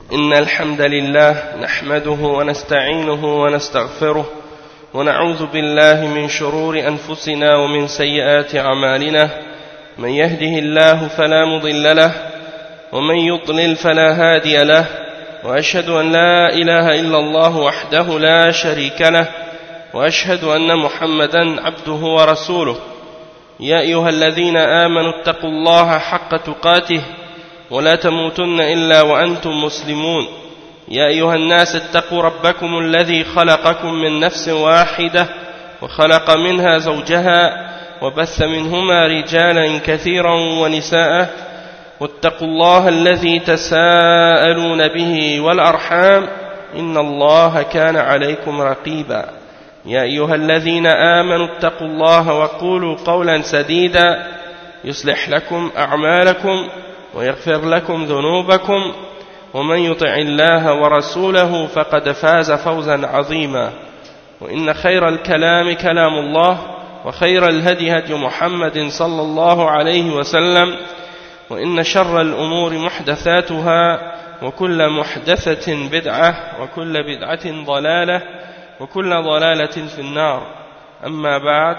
إن الحمد لله نحمده ونستعينه ونستغفره ونعوذ بالله من شرور أنفسنا ومن سيئات أعمالنا من يهده الله فلا مضل له ومن يضلل فلا هادي له وأشهد أن لا إله إلا الله وحده لا شريك له وأشهد أن محمدا عبده ورسوله يا أيها الذين آمنوا اتقوا الله حق تقاته ولا تموتن إلا وأنتم مسلمون يا أيها الناس اتقوا ربكم الذي خلقكم من نفس واحدة وخلق منها زوجها وبث منهما رجالا كثيرا ونساء واتقوا الله الذي تساءلون به والأرحام إن الله كان عليكم رقيبا يا أيها الذين آمنوا اتقوا الله وقولوا قولا سديدا يصلح لكم أعمالكم ويغفر لكم ذنوبكم ومن يطع الله ورسوله فقد فاز فوزا عظيما وإن خير الكلام كلام الله وخير الهدي هدي محمد صلى الله عليه وسلم وإن شر الأمور محدثاتها وكل محدثة بدعة وكل بدعة ضلالة وكل ضلالة في النار أما بعد.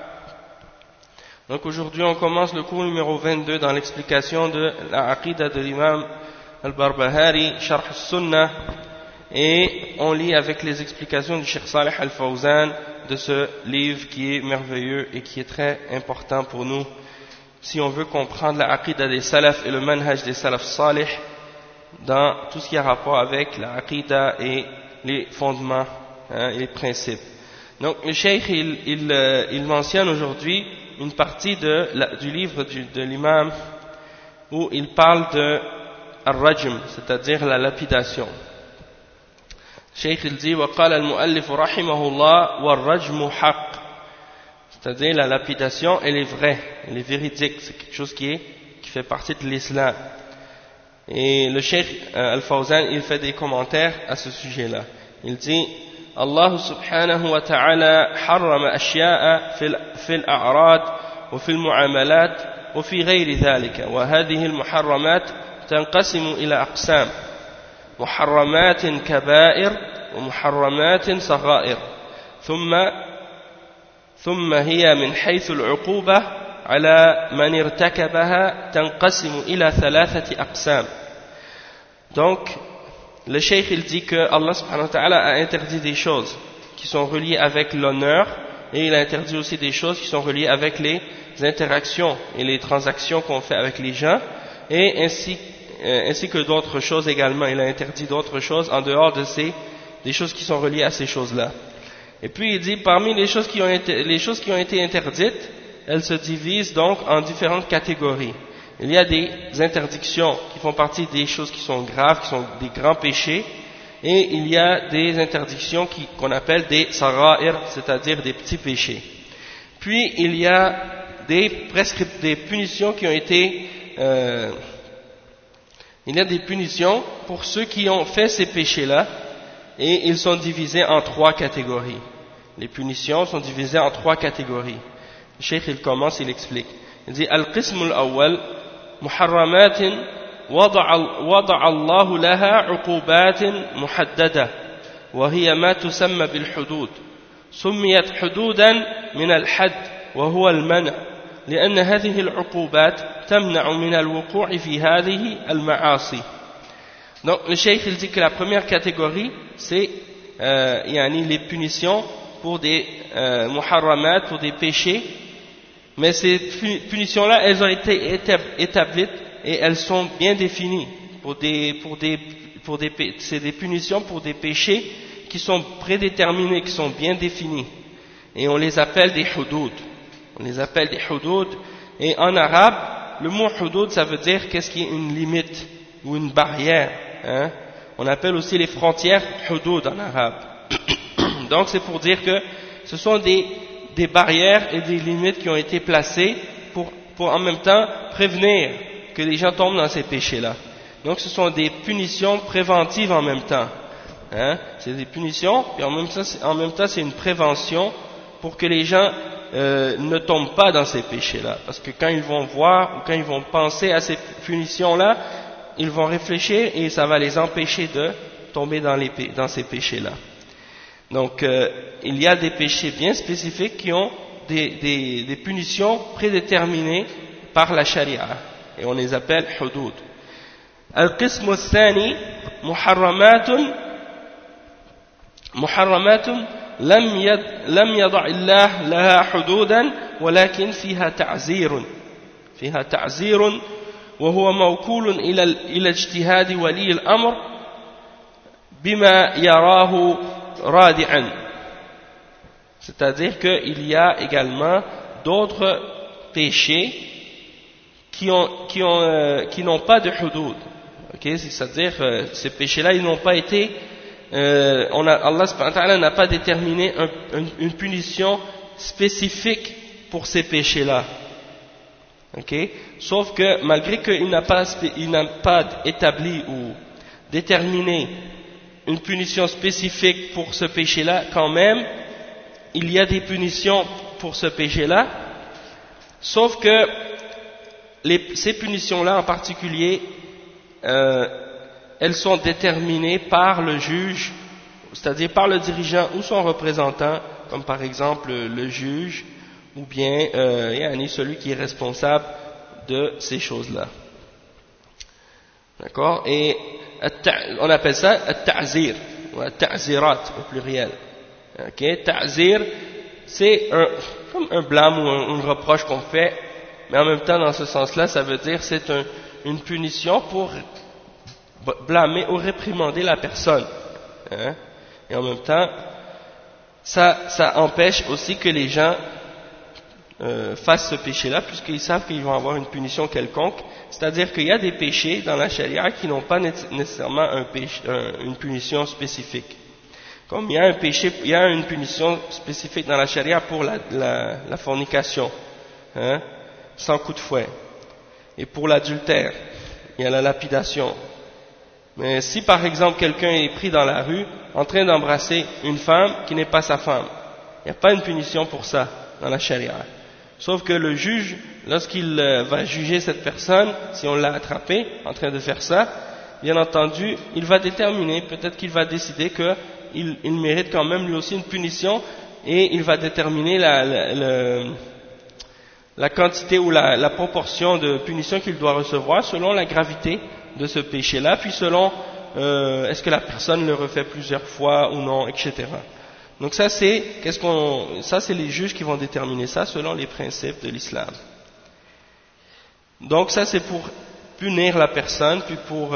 Donc aujourd'hui on commence le cours numéro 22 dans l'explication de la Aqida de l'imam al-Barbahari, Sharh al-Sunnah, et on lit avec les explications du Cheikh Salih al-Fawzan de ce livre qui est merveilleux et qui est très important pour nous si on veut comprendre la Aqida des Salaf et le manhaj des Salaf Salih dans tout ce qui a rapport avec la Aqida et les fondements et les principes. Donc le Cheikh il mentionne aujourd'hui une partie du livre de l'imam où il parle de al-rajm, c'est-à-dire la lapidation. Le Cheikh il dit وقال المؤلف رحمه الله والرجم حق, c'est-à-dire la lapidation elle est vraie, elle est véridique, c'est quelque chose qui fait partie de l'islam. Et le Cheikh Al-Fawzan il fait des commentaires à ce sujet-là. Il dit الله سبحانه وتعالى حرم أشياء في الأعراض وفي المعاملات وفي غير ذلك, وهذه المحرمات تنقسم إلى أقسام: محرمات كبائر ومحرمات صغائر, ثم هي من حيث العقوبة على من ارتكبها تنقسم إلى 3 أقسام. Donc le Cheikh il dit que Allah subhanahu wa ta'ala a interdit des choses qui sont reliées avec l'honneur, et il a interdit aussi des choses qui sont reliées avec les interactions et les transactions qu'on fait avec les gens, et ainsi que d'autres choses également. Il a interdit d'autres choses en dehors de des choses qui sont reliées à ces choses-là. Et puis il dit parmi les choses qui ont été interdites, elles se divisent donc en différentes catégories. Il y a des interdictions qui font partie des choses qui sont graves, qui sont des grands péchés, et il y a des interdictions qu'on appelle des sara'ir, c'est-à-dire des petits péchés. Puis il y a des punitions qui ont été il y a des punitions pour ceux qui ont fait ces péchés-là, et ils sont divisés en 3 catégories. Les punitions sont divisées en 3 catégories. Le Cheikh il commence, il explique. Il dit al-qism al-awwal محرمات وضع الله لها عقوبات محددة وهي ما تسمى بالحدود, سميت حدودا من الحد وهو المنع لأن هذه العقوبات تمنع من الوقوع في هذه المعاصي. Donc le Cheikh il dit que la première catégorie c'est les punitions pour des muharramat, pour des péchés. Mais ces punitions-là, elles ont été établies et elles sont bien définies. C'est des punitions pour des péchés qui sont prédéterminés, qui sont bien définis. Et on les appelle des hudud. Et en arabe, le mot hudud, ça veut dire qu'est-ce qui est une limite ou une barrière. On appelle aussi les frontières hudud en arabe. Donc c'est pour dire que ce sont des barrières et des limites qui ont été placées pour en même temps prévenir que les gens tombent dans ces péchés-là. Donc ce sont des punitions préventives en même temps. C'est des punitions, et en même temps c'est une prévention pour que les gens ne tombent pas dans ces péchés-là. Parce que quand ils vont voir ou quand ils vont penser à ces punitions-là, ils vont réfléchir et ça va les empêcher de tomber dans ces péchés-là. Donc, il y a des péchés bien spécifiques qui ont des punitions prédéterminées par la charia, et on les appelle hudud. القسم الثاني محرمات لم يضع الله لها حدودا ولكن فيها تعزير وهو موكول إلى اجتهاد ولي الأمر بما يراه رادعا. C'est-à-dire qu'il y a également d'autres péchés qui n'ont pas de hudud. Okay? C'est-à-dire ces péchés-là, ils n'ont pas été Allah subhanahu wa ta'ala n'a pas déterminé une punition spécifique pour ces péchés-là. Okay? Sauf que malgré qu'il n'a pas établi ou déterminé une punition spécifique pour ce péché-là, quand même, il y a des punitions pour ce péché-là, sauf que ces punitions-là en particulier, elles sont déterminées par le juge, c'est-à-dire par le dirigeant ou son représentant, comme par exemple le juge, ou bien celui qui est responsable de ces choses-là. D'accord? Et on appelle ça at-ta'zir, ou at-ta'zirat au pluriel. Okay? Ta'zir, c'est comme un blâme ou un reproche qu'on fait, mais en même temps, dans ce sens-là, ça veut dire c'est une punition pour blâmer ou réprimander la personne. Hein? Et en même temps, ça empêche aussi que les gens fassent ce péché-là, puisqu'ils savent qu'ils vont avoir une punition quelconque. C'est-à-dire qu'il y a des péchés dans la charia qui n'ont pas nécessairement une punition spécifique. Comme il y a une punition spécifique dans la charia pour la fornication, hein, sans coup de fouet. Et pour l'adultère, il y a la lapidation. Mais si par exemple quelqu'un est pris dans la rue en train d'embrasser une femme qui n'est pas sa femme, il n'y a pas une punition pour ça dans la charia. Sauf que le juge, lorsqu'il va juger cette personne, si on l'a attrapé en train de faire ça, bien entendu, il va déterminer, peut-être qu'il va décider qu'il mérite quand même lui aussi une punition, et il va déterminer la quantité ou la proportion de punition qu'il doit recevoir selon la gravité de ce péché-là, puis selon est-ce que la personne le refait plusieurs fois ou non, etc. Donc ça c'est les juges qui vont déterminer ça selon les principes de l'islam. Donc ça c'est pour punir la personne, puis pour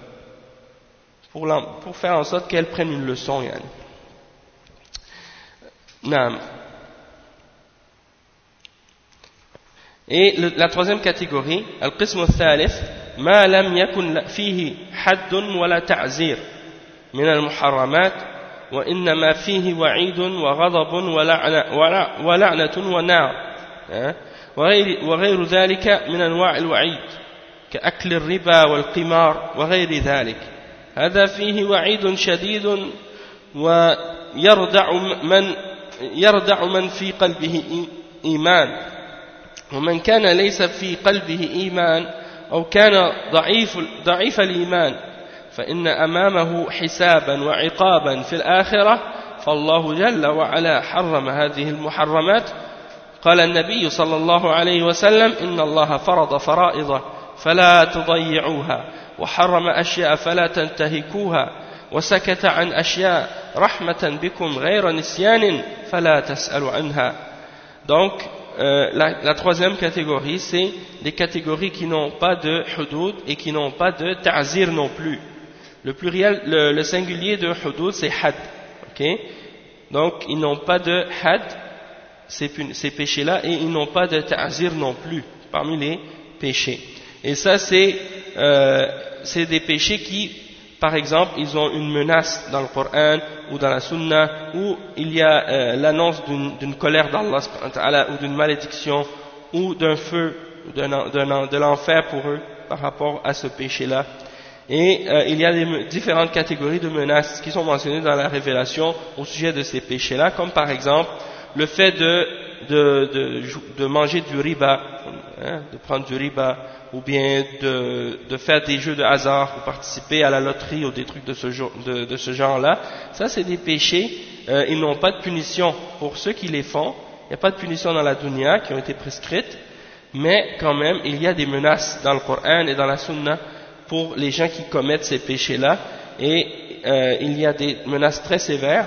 faire en sorte qu'elle prenne une leçon. Naam. Et la troisième catégorie, al-qism al-thalith, ma lam yakun fihi haddun wala ta'zir min al-muharramat wa innama fihi wa'idun wa ghadabun wa la'natun wa nar wa ghayru dhalika min anwa' al-wa'id كأكل الربا والقمار وغير ذلك هذا فيه وعيد شديد ويردع من في قلبه إيمان ومن كان ليس في قلبه إيمان أو كان ضعيف الإيمان فإن أمامه حسابا وعقابا في الآخرة فالله جل وعلا حرم هذه المحرمات قال النبي صلى الله عليه وسلم إن الله فرض فرائض فلا تضيعوها وحرم أشياء فلا تنتهكوها وسكت عن أشياء رحمة بكم غير نسيان فلا تسألوا عنها. Donc la troisième catégorie, c'est des catégories qui n'ont pas de hudud et qui n'ont pas de ta'zir non plus. Le pluriel, le singulier de hudud, c'est had. Okay? Donc ils n'ont pas de had, ces péchés-là, et ils n'ont pas de ta'zir non plus parmi les péchés. Et ça, c'est des péchés qui, par exemple, ils ont une menace dans le Coran ou dans la Sunna, où il y a l'annonce d'une colère d'Allah ou d'une malédiction ou d'un feu, de l'enfer pour eux par rapport à ce péché-là. Et il y a différentes catégories de menaces qui sont mentionnées dans la révélation au sujet de ces péchés-là, comme par exemple le fait de manger du riba, hein, de prendre du riba, ou bien de faire des jeux de hasard, ou participer à la loterie, ou des trucs de ce genre-là, ça c'est des péchés, ils n'ont pas de punition pour ceux qui les font, il n'y a pas de punition dans la dunya qui ont été prescrites, mais quand même il y a des menaces dans le Coran et dans la Sunna pour les gens qui commettent ces péchés-là, et il y a des menaces très sévères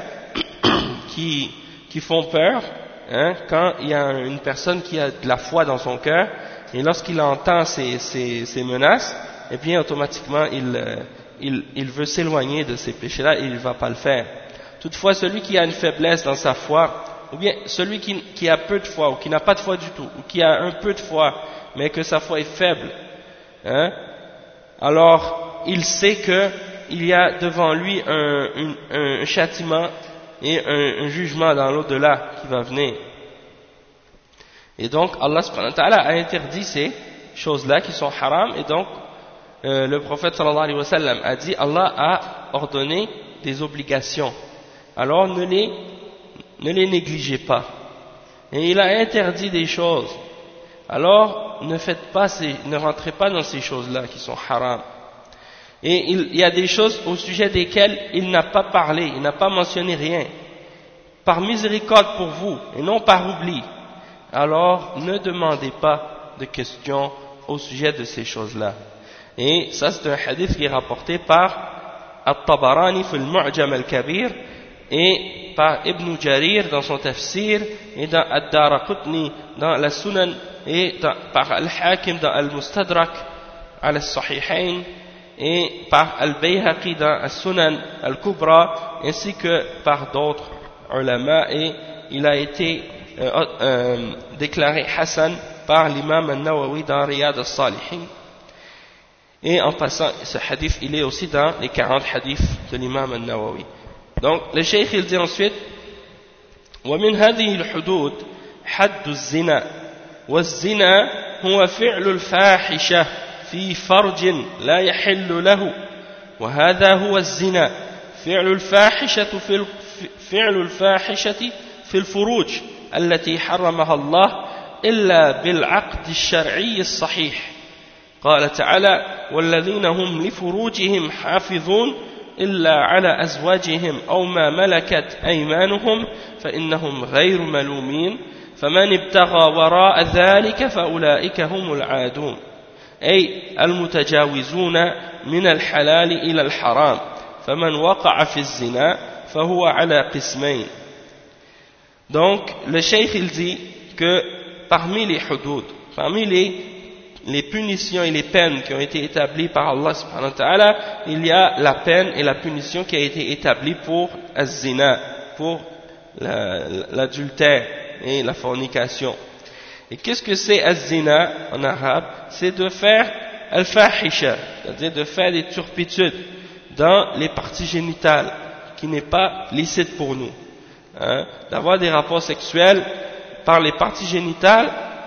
qui font peur, hein, quand il y a une personne qui a de la foi dans son cœur, et lorsqu'il entend ces menaces, et bien automatiquement il veut s'éloigner de ces péchés-là et il ne va pas le faire. Toutefois, celui qui a une faiblesse dans sa foi, ou bien celui qui a peu de foi, ou qui n'a pas de foi du tout, ou qui a un peu de foi, mais que sa foi est faible, hein, alors il sait qu'il y a devant lui un châtiment et un jugement dans l'au-delà qui va venir. Et donc Allah subhanahu wa ta'ala a interdit ces choses-là qui sont haram, et donc le prophète sallallahu alayhi wa sallam a dit, Allah a ordonné des obligations, alors ne les négligez pas, et il a interdit des choses, alors ne rentrez pas dans ces choses-là qui sont haram. Et il y a des choses au sujet desquelles il n'a pas parlé, il n'a pas mentionné rien, par miséricorde pour vous et non par oubli, alors ne demandez pas de questions au sujet de ces choses-là. Et ça c'est un hadith qui est rapporté par At-Tabarani fil Mu'jam al-Kabir, et par Ibn Jarir dans son tafsir, et dans Ad-Daraqutni dans la Sunan, et par Al-Hakim dans Al-Mustadrak al-Sahihain, et par Al-Bayhaqi dans Al-Sunan Al-Kubra, ainsi que par d'autres ulama, et il a été déclaré Hassan par l'imam Al-Nawawi dans Riyad al-Salihin. Et en passant, ce hadith il est aussi dans les 40 hadiths de l'imam Al-Nawawi. Donc le cheikh il dit ensuite, ومن هذه الحدود حد الزنا، والزنا هو فعل الفاحشة في فرج لا يحل له، وهذا هو الزنا، فعل الفاحشة في الفروج التي حرمها الله إلا بالعقد الشرعي الصحيح. قال تعالى: والذين هم لفروجهم حافظون إلا على أزواجهم أو ما ملكت أيمانهم فإنهم غير ملومين فمن ابتغى وراء ذلك فأولئك هم العادون، أي المتجاوزون من الحلال إلى الحرام، فمن وقع في الزنا فهو على قسمين. Donc le cheikh il dit que parmi les hudud, parmi les punitions et les peines qui ont été établies par Allah subhanahu wa ta'ala, il y a la peine et la punition qui a été établie pour az-zina, pour l'adultère et la fornication. Et qu'est-ce que c'est az-zina en arabe? C'est de faire al-fahisha, c'est-à-dire de faire des turpitudes dans les parties génitales, qui n'est pas licite pour nous, hein? D'avoir des rapports sexuels par les parties génitales,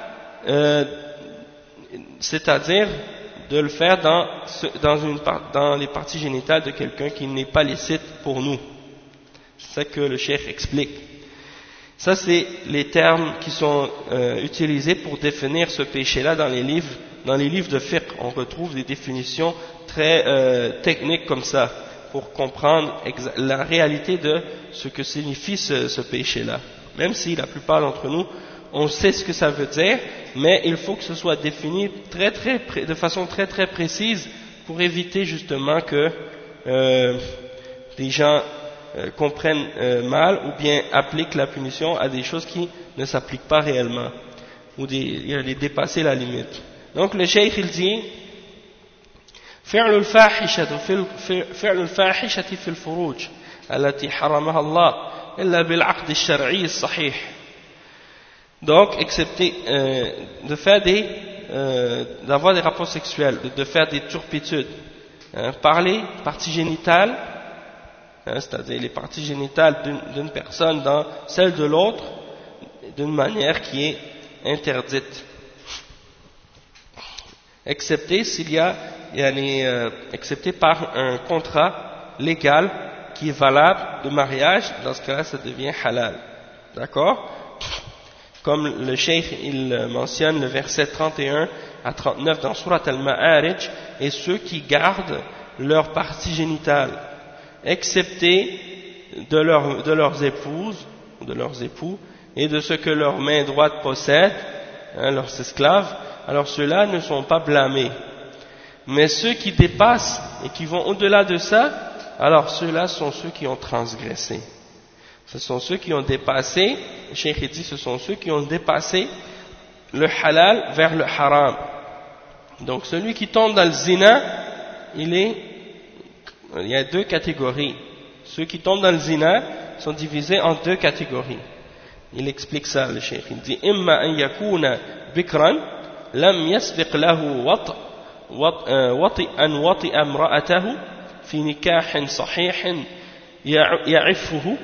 c'est-à-dire de le faire dans les parties génitales de quelqu'un qui n'est pas licite pour nous. C'est ça que le cheikh explique. Ça c'est les termes qui sont utilisés pour définir ce péché-là dans les livres de fiqh. On retrouve des définitions très techniques comme ça pour comprendre la réalité de ce que signifie ce péché-là. Même si la plupart d'entre nous on sait ce que ça veut dire, mais il faut que ce soit défini de façon très très précise pour éviter justement que des gens comprennent mal ou bien appliquent la punition à des choses qui ne s'appliquent pas réellement ou les dépasser la limite. Donc le cheikh il dit فعل الفاحشة في الفروج التي حرمها الله إلا بالعقد الشرعي الصحيح. Donc, excepté de faire d'avoir des rapports sexuels, de faire des turpitudes, par les parties génitales, c'est-à-dire les parties génitales d'une personne dans celle de l'autre, d'une manière qui est interdite. Excepté s'il y a, excepté par un contrat légal qui est valable de mariage, dans ce cas-là, ça devient halal. D'accord? comme le cheikh il mentionne le verset 31 à 39 dans Surat Al-Ma'arij, et ceux qui gardent leur partie génitale, excepté de leurs épouses, de leurs époux, et de ce que leur main droite possède, leurs esclaves, alors ceux-là ne sont pas blâmés. Mais ceux qui dépassent et qui vont au-delà de ça, alors ceux-là sont ceux qui ont transgressé. Ce sont ceux qui ont dépassé, le cheikh dit, ce sont ceux qui ont dépassé le halal vers le haram. Donc celui qui tombe dans le zina, il y a deux catégories. Ceux qui tombent dans le zina sont divisés en deux catégories. Il explique ça, le cheikh. Il dit imma an yakuna bikran lam yasbiq lahu an wati'a imra'atahu fi nikahin sahihin ya'iffuhu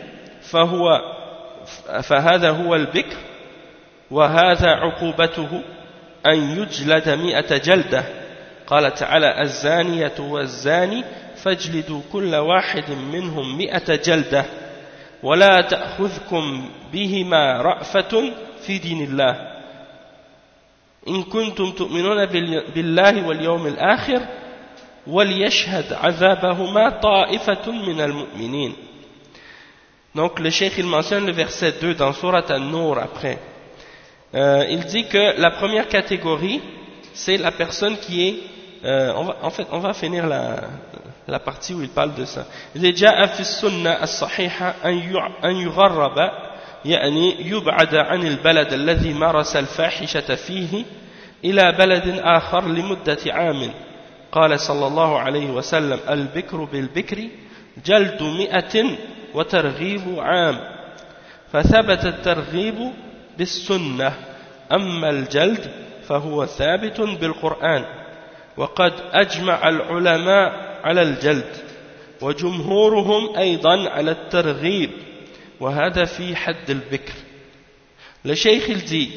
فهذا هو البكر وهذا عقوبته أن يجلد 100 جلدة قال تعالى الزانية والزاني فاجلدوا كل واحد منهم 100 جلدة ولا تأخذكم بهما رأفة في دين الله إن كنتم تؤمنون بالله واليوم الآخر وليشهد عذابهما طائفة من المؤمنين. Donc le cheikh il mentionne le verset 2 dans Surat An-Nur après. Il dit que la première catégorie c'est la personne qui est on va finir la partie où il parle de ça. Il dit جاء في السنة الصحيحة أن يغرب يعني يبعد عن البلد الذي مارس الفاحشة فيه إلى بلد آخر لمدة عام. قال صلى الله عليه وسلم البكر بالبكر جلد 100 وترغيب عام فثبت الترغيب بالسنة أما الجلد فهو ثابت بالقرآن وقد أجمع العلماء على الجلد وجمهورهم أيضا على الترغيب وهذا في حد البكر. Le cheikh il dit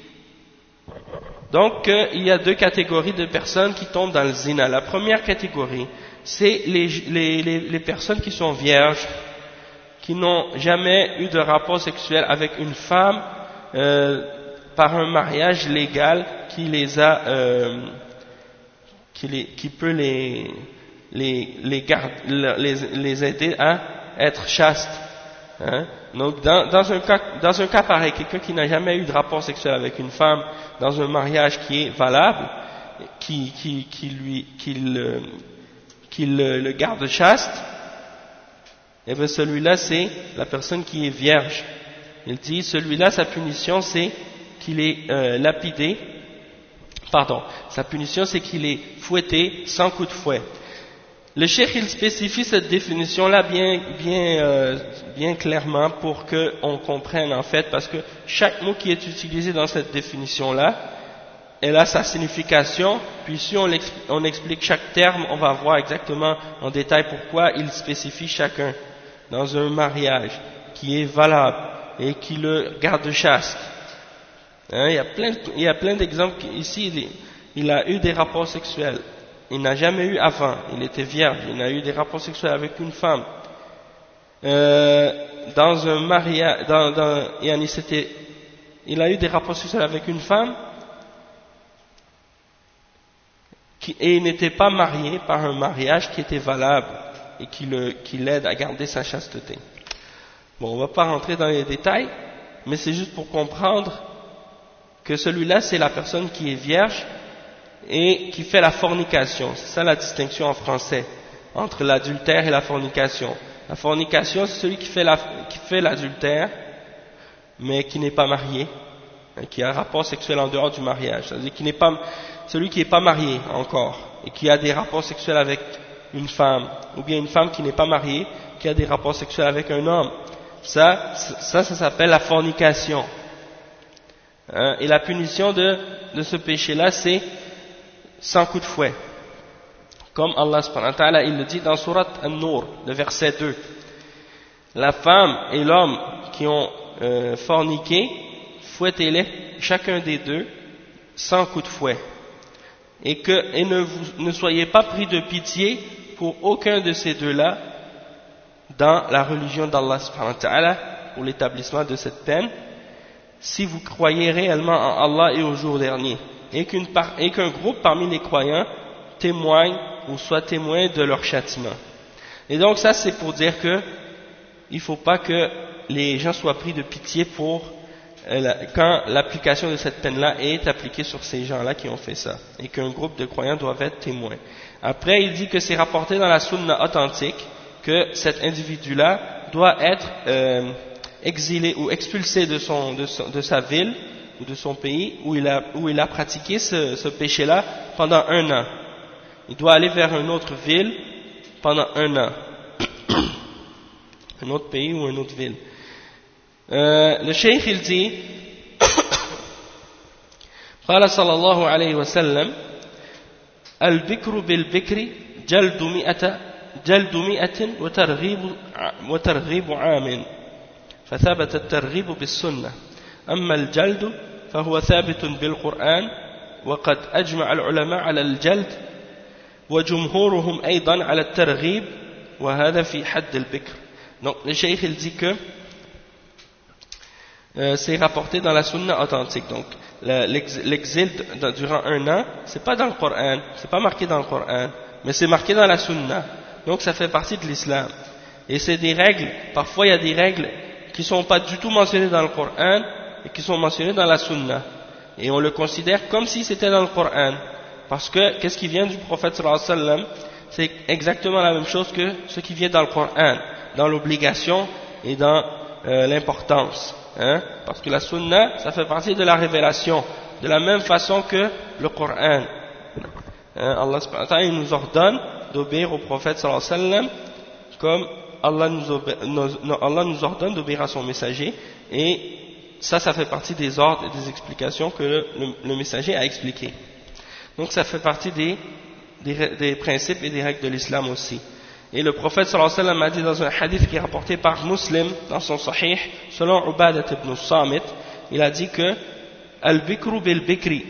donc il y a deux catégories de personnes qui tombent dans le zina. La première catégorie c'est les personnes qui sont vierges, qui n'ont jamais eu de rapport sexuel avec une femme par un mariage légal qui les a qui peut les aider à être chastes. Hein? Donc dans un cas pareil, quelqu'un qui n'a jamais eu de rapport sexuel avec une femme dans un mariage qui est valable, qui le garde chaste, et bien celui-là c'est la personne qui est vierge. Il dit celui-là sa punition c'est qu'il est lapidé, sa punition c'est qu'il est fouetté sans coup de fouet. Le cheikh il spécifie cette définition-là bien clairement pour qu'on comprenne en fait, parce que chaque mot qui est utilisé dans cette définition-là, elle a sa signification, puis si on explique chaque terme, on va voir exactement en détail pourquoi il spécifie chacun dans un mariage qui est valable et qui le garde chaste. Hein, il y a plein d'exemples ici. Il a eu des rapports sexuels, il n'a jamais eu avant, il était vierge, il a eu des rapports sexuels avec une femme. Dans un mariage, il a eu des rapports sexuels avec une femme et il n'était pas marié par un mariage qui était valable et qui l'aide à garder sa chasteté. Bon, on ne va pas rentrer dans les détails, mais c'est juste pour comprendre que celui-là, c'est la personne qui est vierge et qui fait la fornication. C'est ça la distinction en français entre l'adultère et la fornication. La fornication, c'est celui qui fait l'adultère, mais qui n'est pas marié, qui a un rapport sexuel en dehors du mariage. C'est-à-dire celui qui n'est pas marié encore et qui a des rapports sexuels avec une femme, ou bien une femme qui n'est pas mariée, qui a des rapports sexuels avec un homme. Ça s'appelle la fornication. Hein, et la punition de ce péché-là, c'est sans coup de fouet. Comme Allah subhanahu wa ta'ala, il le dit dans Surat An-Nur, le verset 2. La femme et l'homme qui ont forniqué, fouettez-les, chacun des deux, sans coup de fouet. Et ne soyez pas pris de pitié pour aucun de ces deux-là dans la religion d'Allah subhanahu wa ta'ala, pour l'établissement de cette peine. si vous croyez réellement en Allah et au jour dernier, et qu'un groupe parmi les croyants témoigne ou soit témoin de leur châtiment. Et donc ça c'est pour dire que il ne faut pas que les gens soient pris de pitié pour quand l'application de cette peine-là est appliquée sur ces gens-là qui ont fait ça, et qu'un groupe de croyants doivent être témoins. Après, il dit que c'est rapporté dans la sunna authentique que cet individu-là doit être exilé ou expulsé de sa ville ou de son pays où il a pratiqué ce péché-là pendant 1 an. Il doit aller vers une autre ville pendant 1 an. Un autre pays ou une autre ville. Le cheikh il dit قال صلى الله عليه وسلم البكر بالبكر جلد 100 وترغيب عام فثبت الترغيب بالسنة أما الجلد فهو ثابت بالقرآن وقد أجمع العلماء على الجلد وجمهورهم أيضا على الترغيب وهذا في حد البكر. Donc le cheikh il dit que c'est rapporté dans la sunna authentique. Donc l'exil durant 1 an, c'est pas dans le Coran, c'est pas marqué dans le Coran, mais c'est marqué dans la sunna. Donc ça fait partie de l'islam. Et c'est des règles, parfois il y a des règles qui sont pas du tout mentionnées dans le Coran et qui sont mentionnées dans la sunna. Et on le considère comme si c'était dans le Coran. Parce que qu'est-ce qui vient du prophète sallallahu alayhi wa sallam, c'est exactement la même chose que ce qui vient dans le Coran, dans l'obligation et dans l'importance. Parce que la sunna, ça fait partie de la révélation, de la même façon que le Coran. Allah subhanahu wa ta'ala nous ordonne d'obéir au prophète sallallahu alayhi wa sallam comme Allah nous ordonne d'obéir à son messager, et ça fait partie des ordres et des explications que le messager a expliquées. Donc ça fait partie des principes et des règles de l'islam aussi. Et le prophète sallallahu alayhi wa sallam a dit dans un hadith qui est rapporté par Muslim dans son sahih, selon Ubadat ibn Samit, il a dit que al-bikru bil-bikri,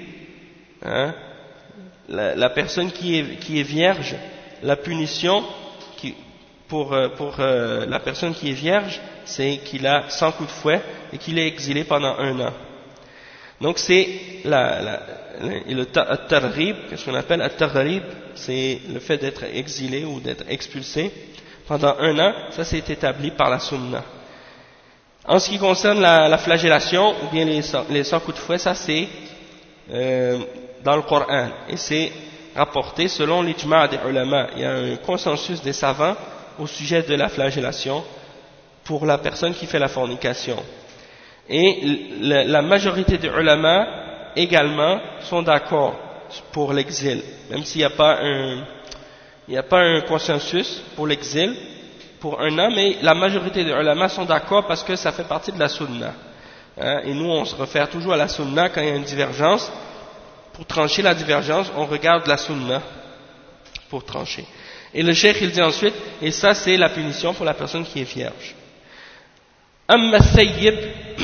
la personne qui est vierge, la punition pour la personne qui est vierge, c'est qu'il a 100 coups de fouet et qu'il est exilé pendant 1 an. Donc c'est le targhib, qu'est-ce qu'on appelle at-targhib, c'est le fait d'être exilé ou d'être expulsé pendant 1 an, ça c'est établi par la sunna. En ce qui concerne la flagellation ou bien les 100 coups de fouet, ça c'est dans le Coran et c'est rapporté selon l'ijma' des ulama. Il y a un consensus des savants au sujet de la flagellation pour la personne qui fait la fornication. Et la majorité des ulama également sont d'accord pour l'exil, même s'il n'y a pas un consensus pour l'exil pour 1 an, mais la majorité des ulama sont d'accord parce que ça fait partie de la sunna. Et nous on se réfère toujours à la sunna quand il y a une divergence. Pour trancher la divergence, on regarde la sunna pour trancher. Et le cheikh il dit ensuite, et ça c'est la punition pour la personne qui est vierge. أما الثيب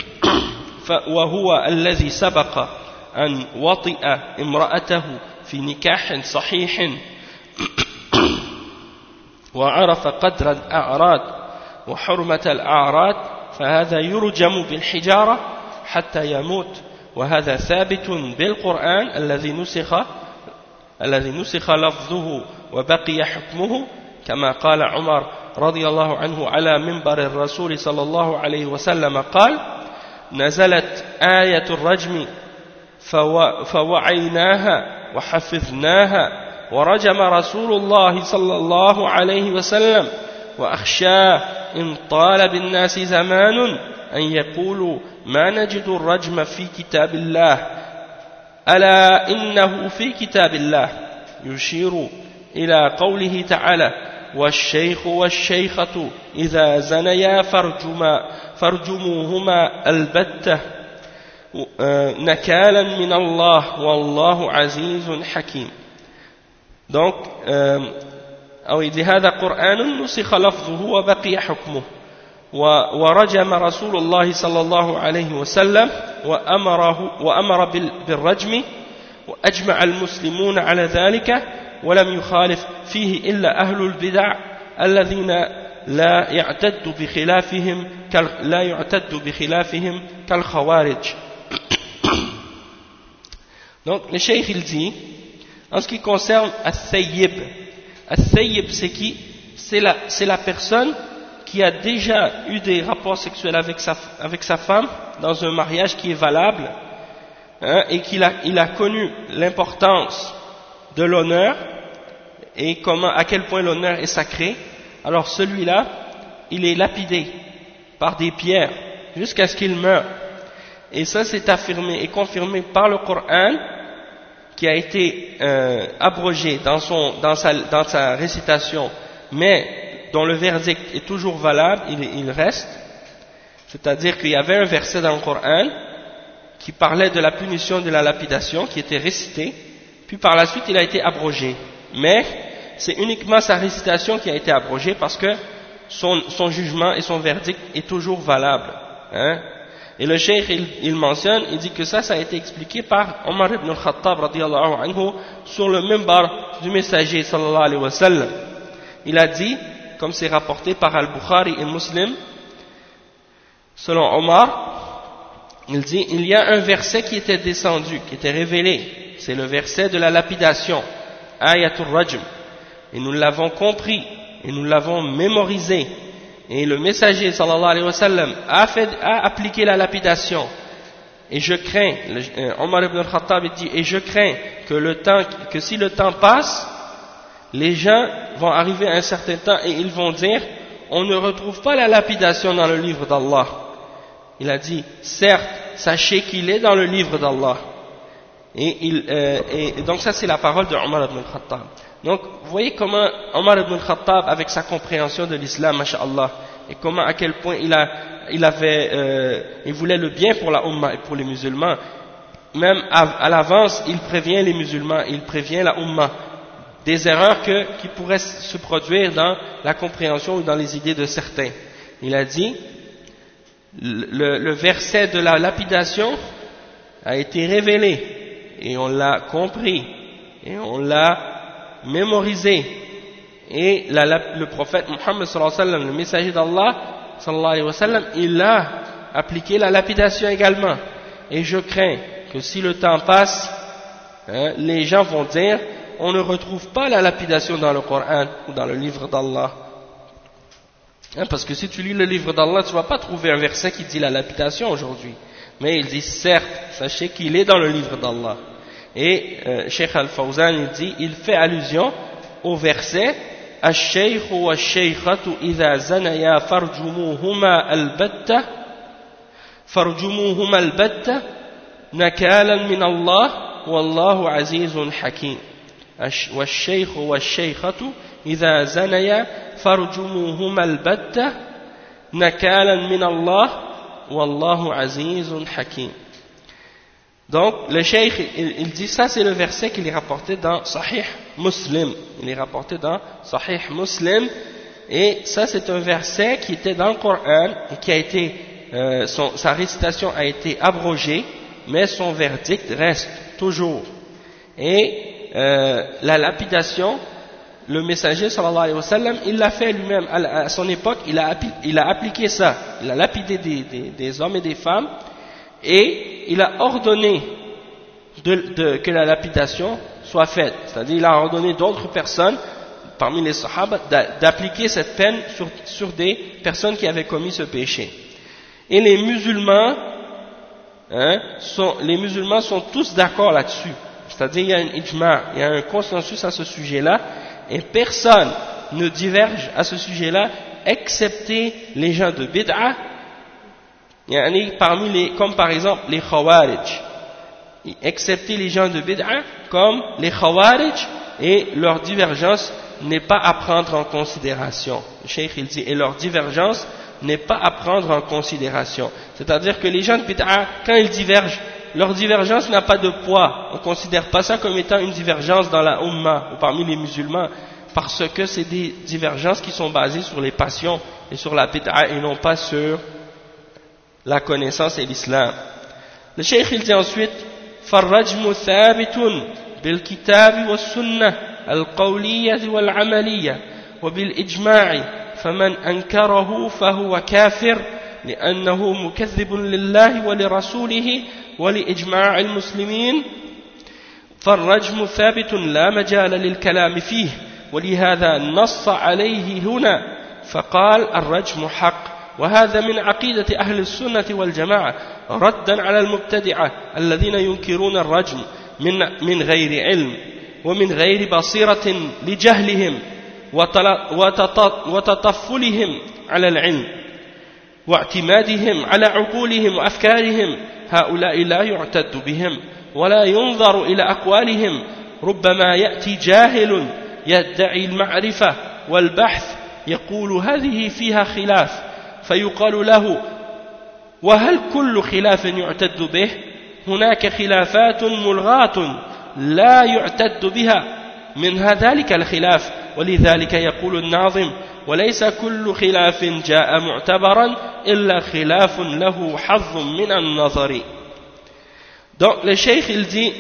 وهو الذي سبق أن وطئ امرأته في نكاح صحيح وعرف قدر الأعراض وحرمة الأعراض فهذا يرجم بالحجارة حتى يموت وهذا ثابت بالقرآن الذي نسخ لفظه وبقي حكمه كما قال عمر رضي الله عنه على منبر الرسول صلى الله عليه وسلم قال نزلت آية الرجم فوعيناها وحفظناها ورجم رسول الله صلى الله عليه وسلم وأخشى إن طال بالناس زمان أن يقولوا ما نجد الرجم في كتاب الله ألا إنه في كتاب الله يشير إلى قوله تعالى والشيخ والشيخة إذا زنيا فارجموهما البتة نكالا من الله والله عزيز حكيم. Donc أو إذ هذا قرآن نسخ لفظه وبقي حكمه ورجم رسول الله صلى الله عليه وسلم وأمر بالرجم وأجمع المسلمون على ذلك ولم يخالف فيه إلا أهل البدع الذين لا يعتد بخلافهم كالخوارج. Donc le cheikh il dit, en ce qui concerne al-thayyib, c'est qui? C'est la personne qui a déjà eu des rapports sexuels avec sa femme dans un mariage qui est valable, hein, et il a connu l'importance de l'honneur et à quel point l'honneur est sacré. Alors celui-là, il est lapidé par des pierres jusqu'à ce qu'il meure. Et ça c'est affirmé et confirmé par le Coran, qui a été abrogé dans sa récitation, mais dont le verdict est toujours valable, il reste. C'est-à-dire qu'il y avait un verset dans le Coran qui parlait de la punition de la lapidation, qui était récité, puis par la suite il a été abrogé. Mais c'est uniquement sa récitation qui a été abrogée, parce que son jugement et son verdict est toujours valable, hein. Et le cheikh il mentionne, il dit que ça a été expliqué par Omar ibn al-Khattab radiyallahu anhu sur le minbar du messager sallallahu alayhi wa sallam. Il a dit, comme c'est rapporté par Al-Bukhari et Muslim, selon Omar, il dit, il y a un verset qui était descendu, qui était révélé, c'est le verset de la lapidation, Ayatul Rajm, et nous l'avons compris, et nous l'avons mémorisé. Et le messager sallallahu alayhi wa sallam a appliqué la lapidation. Et je crains, Omar ibn al-Khattab dit, et je crains que si le temps passe, les gens vont arriver à un certain temps et ils vont dire, on ne retrouve pas la lapidation dans le livre d'Allah. Il a dit, certes, sachez qu'il est dans le livre d'Allah. Et donc ça c'est la parole de Omar ibn al-Khattab. Donc, vous voyez comment Omar ibn al-Khattab, avec sa compréhension de l'islam, masha'Allah, et comment, à quel point il voulait le bien pour la Ummah et pour les musulmans. Même à l'avance, il prévient les musulmans, il prévient la Ummah des erreurs qui pourraient se produire dans la compréhension ou dans les idées de certains. Il a dit, le verset de la lapidation a été révélé, et on l'a compris, et on l'a mémorisé, et le prophète Muhammad sallallahu alayhi wa sallam, le messager d'Allah sallallahu alayhi wa sallam, il a appliqué la lapidation également. Et je crains que si le temps passe, hein, les gens vont dire, on ne retrouve pas la lapidation dans le Coran ou dans le livre d'Allah, hein, parce que si tu lis le livre d'Allah, tu ne vas pas trouver un verset qui dit la lapidation aujourd'hui, mais il dit, certes, sachez qu'il est dans le livre d'Allah. Et Cheikh Al-Fawzan il dit, il fait allusion au verset Ash-shaykhu wash-shaykhatu idha zanaya farjumuhuma al-batta nakalan min Allah wallahu azizun hakim. Wash-shaykhu wash-shaykhatu idha zanaya farjumuhuma al-batta nakalan min Allah wallahu azizun hakim. Donc, le cheikh, il dit ça, c'est le verset qu'il est rapporté dans Sahih Muslim. Il est rapporté dans Sahih Muslim, et ça, c'est un verset qui était dans le Coran, et qui a été, sa récitation a été abrogée, mais son verdict reste toujours. Et la lapidation, le messager sallallahu alayhi wa sallam, il l'a fait lui-même. À son époque, il a appliqué ça. Il a lapidé des hommes et des femmes, et il a ordonné que la lapidation soit faite. C'est-à-dire, il a ordonné d'autres personnes, parmi les sahaba, d'appliquer cette peine sur des personnes qui avaient commis ce péché. Et les musulmans, sont tous d'accord là-dessus. C'est-à-dire, il y a un ijma', il y a un consensus à ce sujet-là, et personne ne diverge à ce sujet-là, excepté les gens de bid'a, comme par exemple les Khawarij, excepté les gens de bid'a, comme les Khawarij, et leur divergence n'est pas à prendre en considération. Le cheikh il dit, et leur divergence n'est pas à prendre en considération. C'est-à-dire que les gens de bid'a, quand ils divergent, leur divergence n'a pas de poids. On ne considère pas ça comme étant une divergence dans la Ummah, ou parmi les musulmans, parce que c'est des divergences qui sont basées sur les passions et sur la bid'a, et non pas sur la connaissance et l'islam. Le cheikh il dit ensuite, فالرجم ثابت بالكتاب والسنة القولية والعملية وبالإجماع فمن أنكره فهو كافر لأنه مكذب لله ولرسوله ولإجماع المسلمين فالرجم ثابت لا مجال للكلام فيه ولهذا نص عليه هنا فقال الرجم حق وهذا من عقيدة أهل السنة والجماعة ردا على المبتدعة الذين ينكرون الرجم من غير علم ومن غير بصيرة لجهلهم وتطفلهم على العلم واعتمادهم على عقولهم وأفكارهم هؤلاء لا يعتد بهم ولا ينظر إلى أقوالهم ربما يأتي جاهل يدعي المعرفة والبحث يقول هذه فيها خلاف فيقال له وهل كل خلاف يعتد به هناك خلافات ملغاة لا يعتد بها منها ذلك الخلاف ولذلك يقول الناظم وليس كل خلاف جاء معتبرا إلا خلاف له حظ من النظر. Donc le cheikh il dit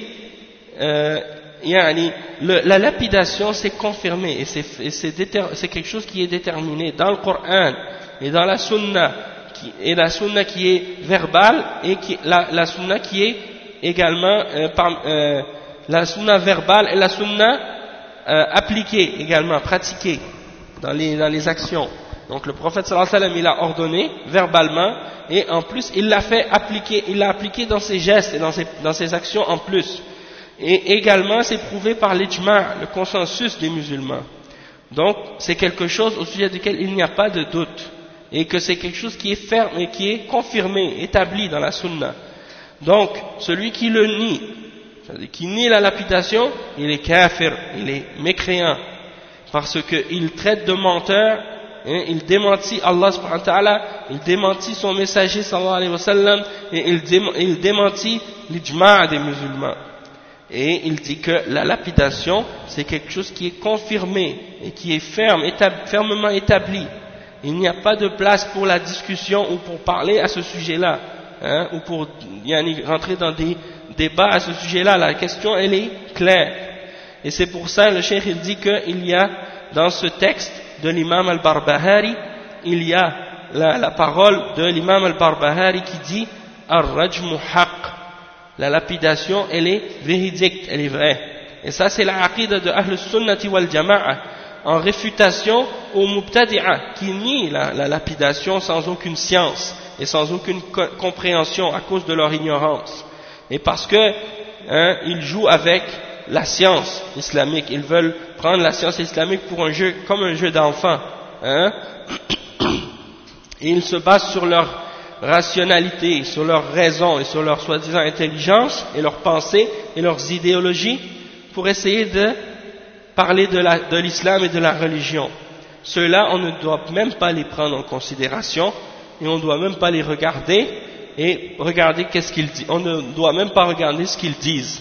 la lapidation c'est confirmé et c'est quelque chose qui est déterminé dans le Coran et dans la sunna et la sunna qui est verbale et la sunna qui est également la sunna verbale et la sunna appliquée également, pratiquée dans les actions. Donc le prophète sallallahu alayhi wa sallam il a ordonné verbalement et en plus il l'a fait appliquer, il l'a appliqué dans ses gestes et dans ses actions en plus. Et également c'est prouvé par l'ijma', le consensus des musulmans. Donc c'est quelque chose au sujet duquel il n'y a pas de doute et que c'est quelque chose qui est ferme et qui est confirmé, établi dans la sunna. Donc celui qui le nie, c'est-à-dire qui nie la lapidation, il est kafir, il est mécréant parce qu'il traite de menteur. Il démentit Allah subhanahu wa ta'ala, il démentit son messager sallallahu alayhi wa sallam et il démentit l'ijma' des musulmans. Et il dit que la lapidation c'est quelque chose qui est confirmé et qui est fermement établi. Il n'y a pas de place pour la discussion ou pour parler à ce sujet-là, ou pour rentrer dans des débats à ce sujet-là. La question elle est claire. Et c'est pour ça le cheikh il dit qu'il y a dans ce texte de l'imam al-Barbahari, il y a la parole de l'imam al-Barbahari qui dit ar-rajmu haqq, la lapidation elle est véridique, elle est vraie. Et ça c'est la aqida de Ahl al-Sunnati wal Jama'a en réfutation aux mubtadi'a qui nient la lapidation sans aucune science et sans aucune compréhension à cause de leur ignorance. Et parce que ils jouent avec la science islamique, ils veulent prendre la science islamique pour un jeu, comme un jeu d'enfant, et ils se basent sur leur rationalité, sur leur raison et sur leur soi-disant intelligence et leurs pensées et leurs idéologies pour essayer de parler de l'islam et de la religion. Ceux-là, on ne doit même pas les prendre en considération et on ne doit même pas les regarder et regarder qu'est-ce qu'ils disent. On ne doit même pas regarder ce qu'ils disent.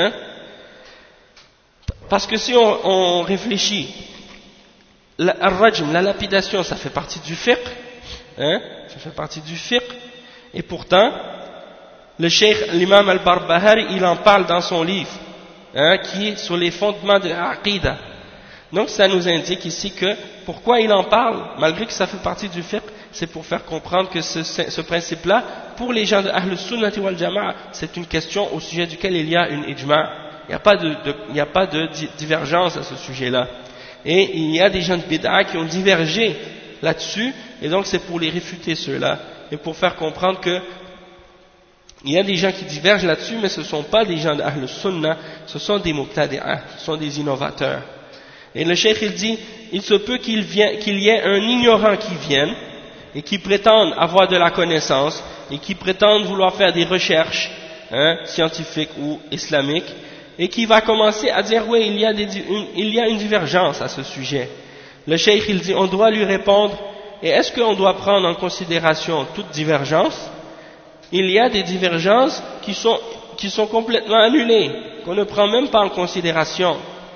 Parce que si on réfléchit, al-rajm, la lapidation, ça fait partie du fiqh, ça fait partie du fiqh, et pourtant, le cheikh, l'imam al-Barbahari, il en parle dans son livre, qui est sur les fondements de l'aqida. Donc ça nous indique ici que, pourquoi il en parle, malgré que ça fait partie du fiqh, c'est pour faire comprendre que ce principe-là, pour les gens de Ahl al-Sunnati wal Jama'a, c'est une question au sujet duquel il y a une ijma'. Il n'y a pas de divergence à ce sujet-là. Et il y a des gens de bid'a qui ont divergé là-dessus, et donc c'est pour les réfuter ceux-là, et pour faire comprendre que il y a des gens qui divergent là-dessus, mais ce ne sont pas des gens d'Ahl Sunnah, ce sont des mubtadi'a, ce sont des innovateurs. Et le cheikh il dit, il se peut qu'il y ait un ignorant qui vienne, et qui prétende avoir de la connaissance, et qui prétende vouloir faire des recherches scientifiques ou islamiques, et qui va commencer à dire oui, il y a une divergence à ce sujet. Le cheikh il dit, on doit lui répondre, et est-ce qu'on doit prendre en considération toute divergence? Il y a des divergences qui sont complètement annulées, qu'on ne prend même pas en considération.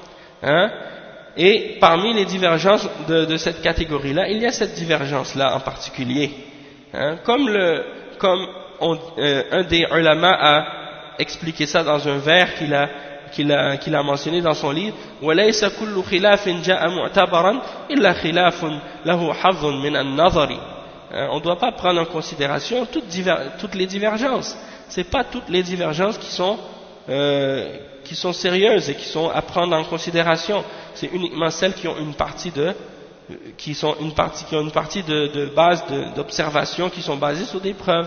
Et parmi les divergences de cette catégorie-là, il y a cette divergence-là en particulier. Comme un des ulama a expliqué ça dans un vers qu'il a mentionné dans son livre, وَلَيْسَ كُلُّ خِلَافٍ جَاءَ مُعْتَبَرًا إِلَّا خِلَافٌ لَهُ حَظٌّ مِنَ النَّظَرِ. On ne doit pas prendre en considération toutes les divergences. C'est pas toutes les divergences qui sont sérieuses et qui sont à prendre en considération. C'est uniquement celles qui ont une partie de base d'observation qui sont basées sur des preuves,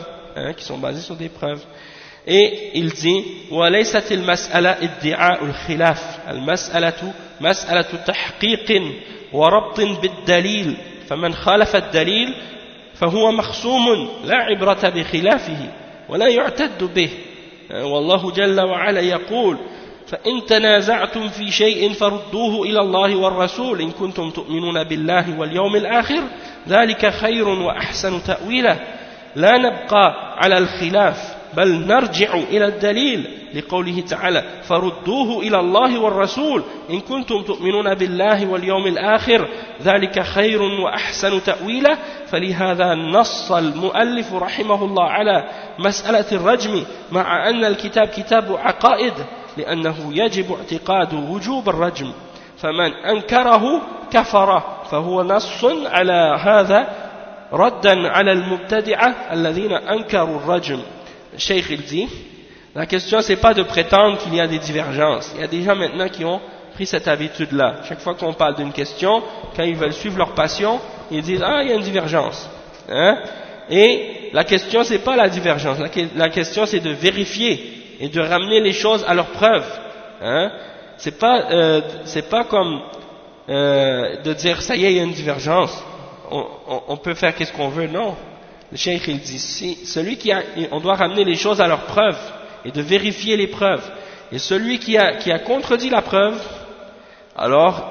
Et il dit وَلَيْسَتِ الْمَسْأَلَةِ إِدِّعَاءُ الْخِلَافِ الْمَسْأَلَةُ مَسْأَلَةُ تَحْقِيقٍ وَرَبْطٍ بِالدَّلِيلِ فَمَنْ خَالَفَ الدَّلِيلِ فهو مخصوم لا عبرة بخلافه ولا يعتد به. والله جل وعلا يقول فإن تنازعتم في شيء فردوه إلى الله والرسول إن كنتم تؤمنون بالله واليوم الآخر ذلك خير وأحسن تأويلا. لا نبقى على الخلاف بل نرجع إلى الدليل لقوله تعالى فردوه إلى الله والرسول إن كنتم تؤمنون بالله واليوم الآخر ذلك خير وأحسن تأويلا. فلهذا نص المؤلف رحمه الله على مسألة الرجم مع أن الكتاب كتاب عقائد لأنه يجب اعتقاد وجوب الرجم فمن أنكره كفر فهو نص على هذا ردا على المبتدعة الذين أنكروا الرجم. Cheikh il dit, la question c'est pas de prétendre qu'il y a des divergences. Il y a des gens maintenant qui ont pris cette habitude-là. Chaque fois qu'on parle d'une question, quand ils veulent suivre leur passion, ils disent ah il y a une divergence. Et la question c'est pas la divergence. La question c'est de vérifier et de ramener les choses à leur preuve. C'est pas comme de dire ça y est il y a une divergence. On peut faire qu'est-ce qu'on veut, non. Le cheikh il dit on doit ramener les choses à leur preuve et de vérifier les preuves. Et celui qui a contredit la preuve, alors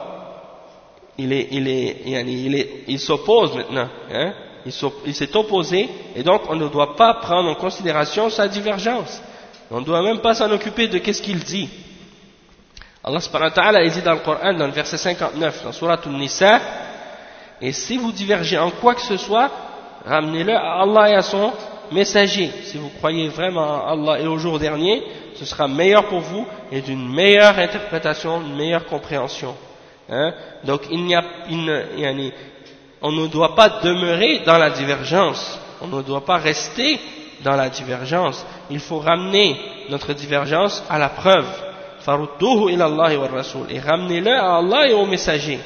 il s'oppose maintenant, il s'est opposé et donc on ne doit pas prendre en considération sa divergence. On ne doit même pas s'en occuper de qu'est-ce qu'il dit. Allah subhanahu wa ta'ala il dit dans le Coran, dans le verset 59, dans Surat An-Nisa, et si vous divergez en quoi que ce soit, ramenez-le à Allah et à son messager. Si vous croyez vraiment en Allah et au jour dernier, ce sera meilleur pour vous et d'une meilleure interprétation, d'une meilleure compréhension. Donc on ne doit pas demeurer dans la divergence, on ne doit pas rester dans la divergence. Il faut ramener notre divergence à la preuve. Farudduhu ila Allah wa Rasul, et ramenez-le à Allah et au messager.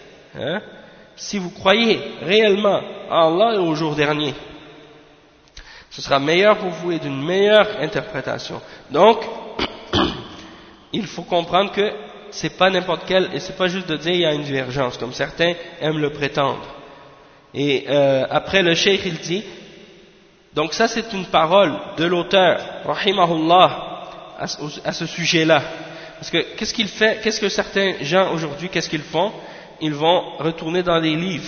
Si vous croyez réellement à Allah et au jour dernier, ce sera meilleur pour vous et d'une meilleure interprétation. Donc, il faut comprendre que c'est pas n'importe quel, et c'est pas juste de dire il y a une divergence, comme certains aiment le prétendre. Et après le cheikh il dit, donc ça c'est une parole de l'auteur, rahimahullah, à ce sujet-là. Parce que qu'est-ce qu'il fait, qu'est-ce que certains gens aujourd'hui, qu'est-ce qu'ils font? Ils vont retourner dans les livres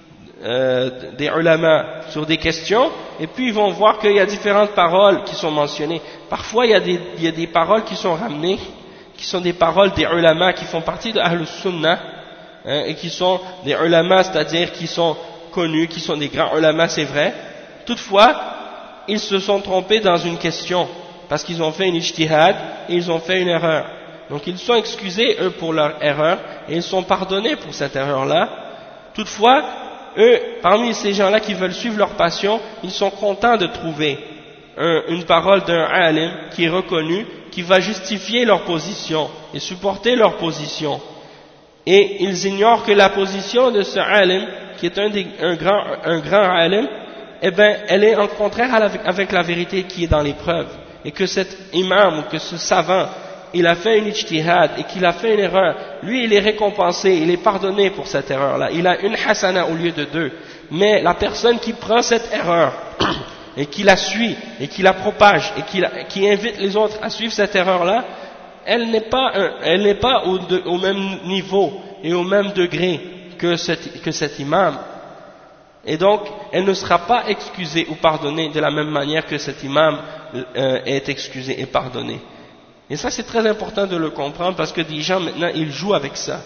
des ulama sur des questions et puis ils vont voir qu'il y a différentes paroles qui sont mentionnées. Parfois il y a des paroles qui sont ramenées, qui sont des paroles des ulama qui font partie de Ahlus Sunnah, et qui sont des ulama, c'est-à-dire qui sont connus, qui sont des grands ulama, c'est vrai. Toutefois, ils se sont trompés dans une question parce qu'ils ont fait une ijtihad et ils ont fait une erreur. Donc ils sont excusés, eux, pour leur erreur, et ils sont pardonnés pour cette erreur-là. Toutefois, eux, parmi ces gens-là qui veulent suivre leur passion, ils sont contents de trouver une parole d'un alim qui est reconnu, qui va justifier leur position et supporter leur position. Et ils ignorent que la position de ce alim, qui est un grand alim, eh ben, elle est en contraire avec la vérité qui est dans les preuves. Et que cet imam ou que ce savant, il a fait une ijtihad et qu'il a fait une erreur, lui il est récompensé, il est pardonné pour cette erreur-là, il a une hasana au lieu de 2. Mais la personne qui prend cette erreur et qui la suit et qui la propage et qui invite les autres à suivre cette erreur-là, elle n'est pas au même niveau et au même degré que cet imam. Et donc, elle ne sera pas excusée ou pardonnée de la même manière que cet imam est excusé et pardonné. Et ça c'est très important de le comprendre parce que des gens maintenant ils jouent avec ça.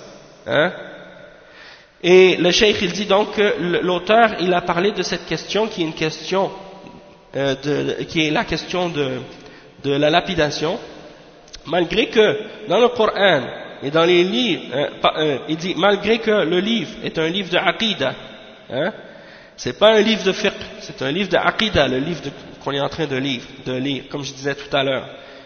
Et le cheikh il dit donc que l'auteur il a parlé de cette question qui est une question qui est la question de la lapidation. malgré que dans le Coran et dans les livres, il dit malgré que le livre est un livre de aqidah, hein, c'est pas un livre de fiqh, c'est un livre de aqidah, le livre qu'on est en train de lire, comme je disais tout à l'heure.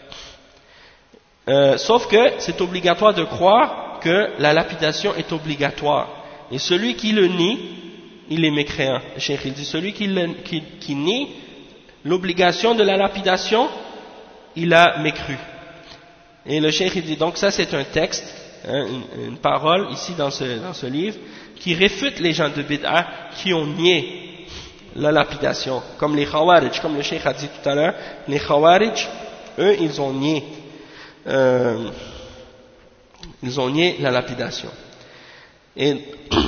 Sauf que c'est obligatoire de croire que la lapidation est obligatoire. Et celui qui le nie, il est mécréant. Le cheikh il dit celui qui nie l'obligation de la lapidation, il a mécru. Et le cheikh il dit donc ça c'est un texte, hein, une parole ici dans ce livre qui réfute les gens de bid'a qui ont nié la lapidation, comme les Khawarij, comme le cheikh a dit tout à l'heure, les Khawarij, eux ils ont nié la lapidation. Et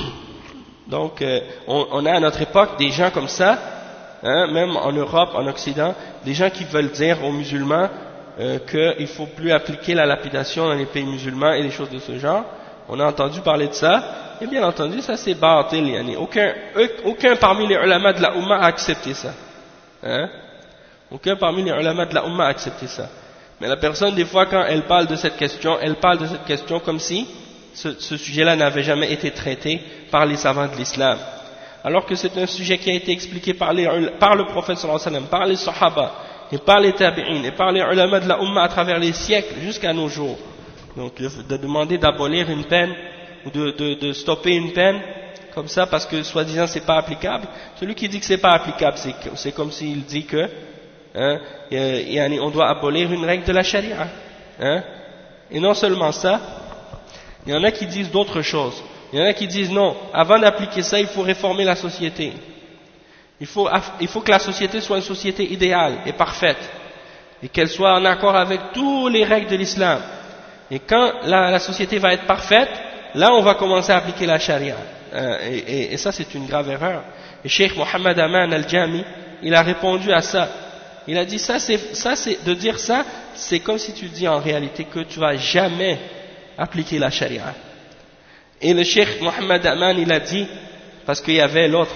donc on a à notre époque des gens comme ça, hein, même en Europe, en Occident, des gens qui veulent dire aux musulmans qu'il ne faut plus appliquer la lapidation dans les pays musulmans et des choses de ce genre. On a entendu parler de ça, et bien entendu ça c'est baatil, yani. Aucun parmi les ulama de la Ummah a accepté ça, hein? Aucun parmi les ulama de la Ummah a accepté ça. Mais la personne des fois quand elle parle de cette question, elle parle de cette question comme si ce sujet-là n'avait jamais été traité par les savants de l'islam, alors que c'est un sujet qui a été expliqué par le prophète sallallahu alayhi wa sallam, par les sahaba et par les tabi'in et par les ulama de la Ummah à travers les siècles jusqu'à nos jours. Donc de demander d'abolir une peine ou de stopper une peine comme ça parce que soi-disant c'est pas applicable, celui qui dit que c'est pas applicable c'est comme s'il dit que hein, on doit abolir une règle de la charia, hein. Et non seulement ça, il y en a qui disent d'autres choses. Il y en a qui disent non, avant d'appliquer ça il faut réformer la société, il faut que la société soit une société idéale et parfaite et qu'elle soit en accord avec toutes les règles de l'islam. Et quand la société va être parfaite, là on va commencer à appliquer la charia. Et ça c'est une grave erreur. Et Cheikh Mohammed Aman Al-Jami, il a répondu à ça. Il a dit de dire ça, c'est comme si tu dis en réalité que tu vas jamais appliquer la charia. Et le Cheikh Mohammed Aman, il a dit, parce qu'il y avait l'autre,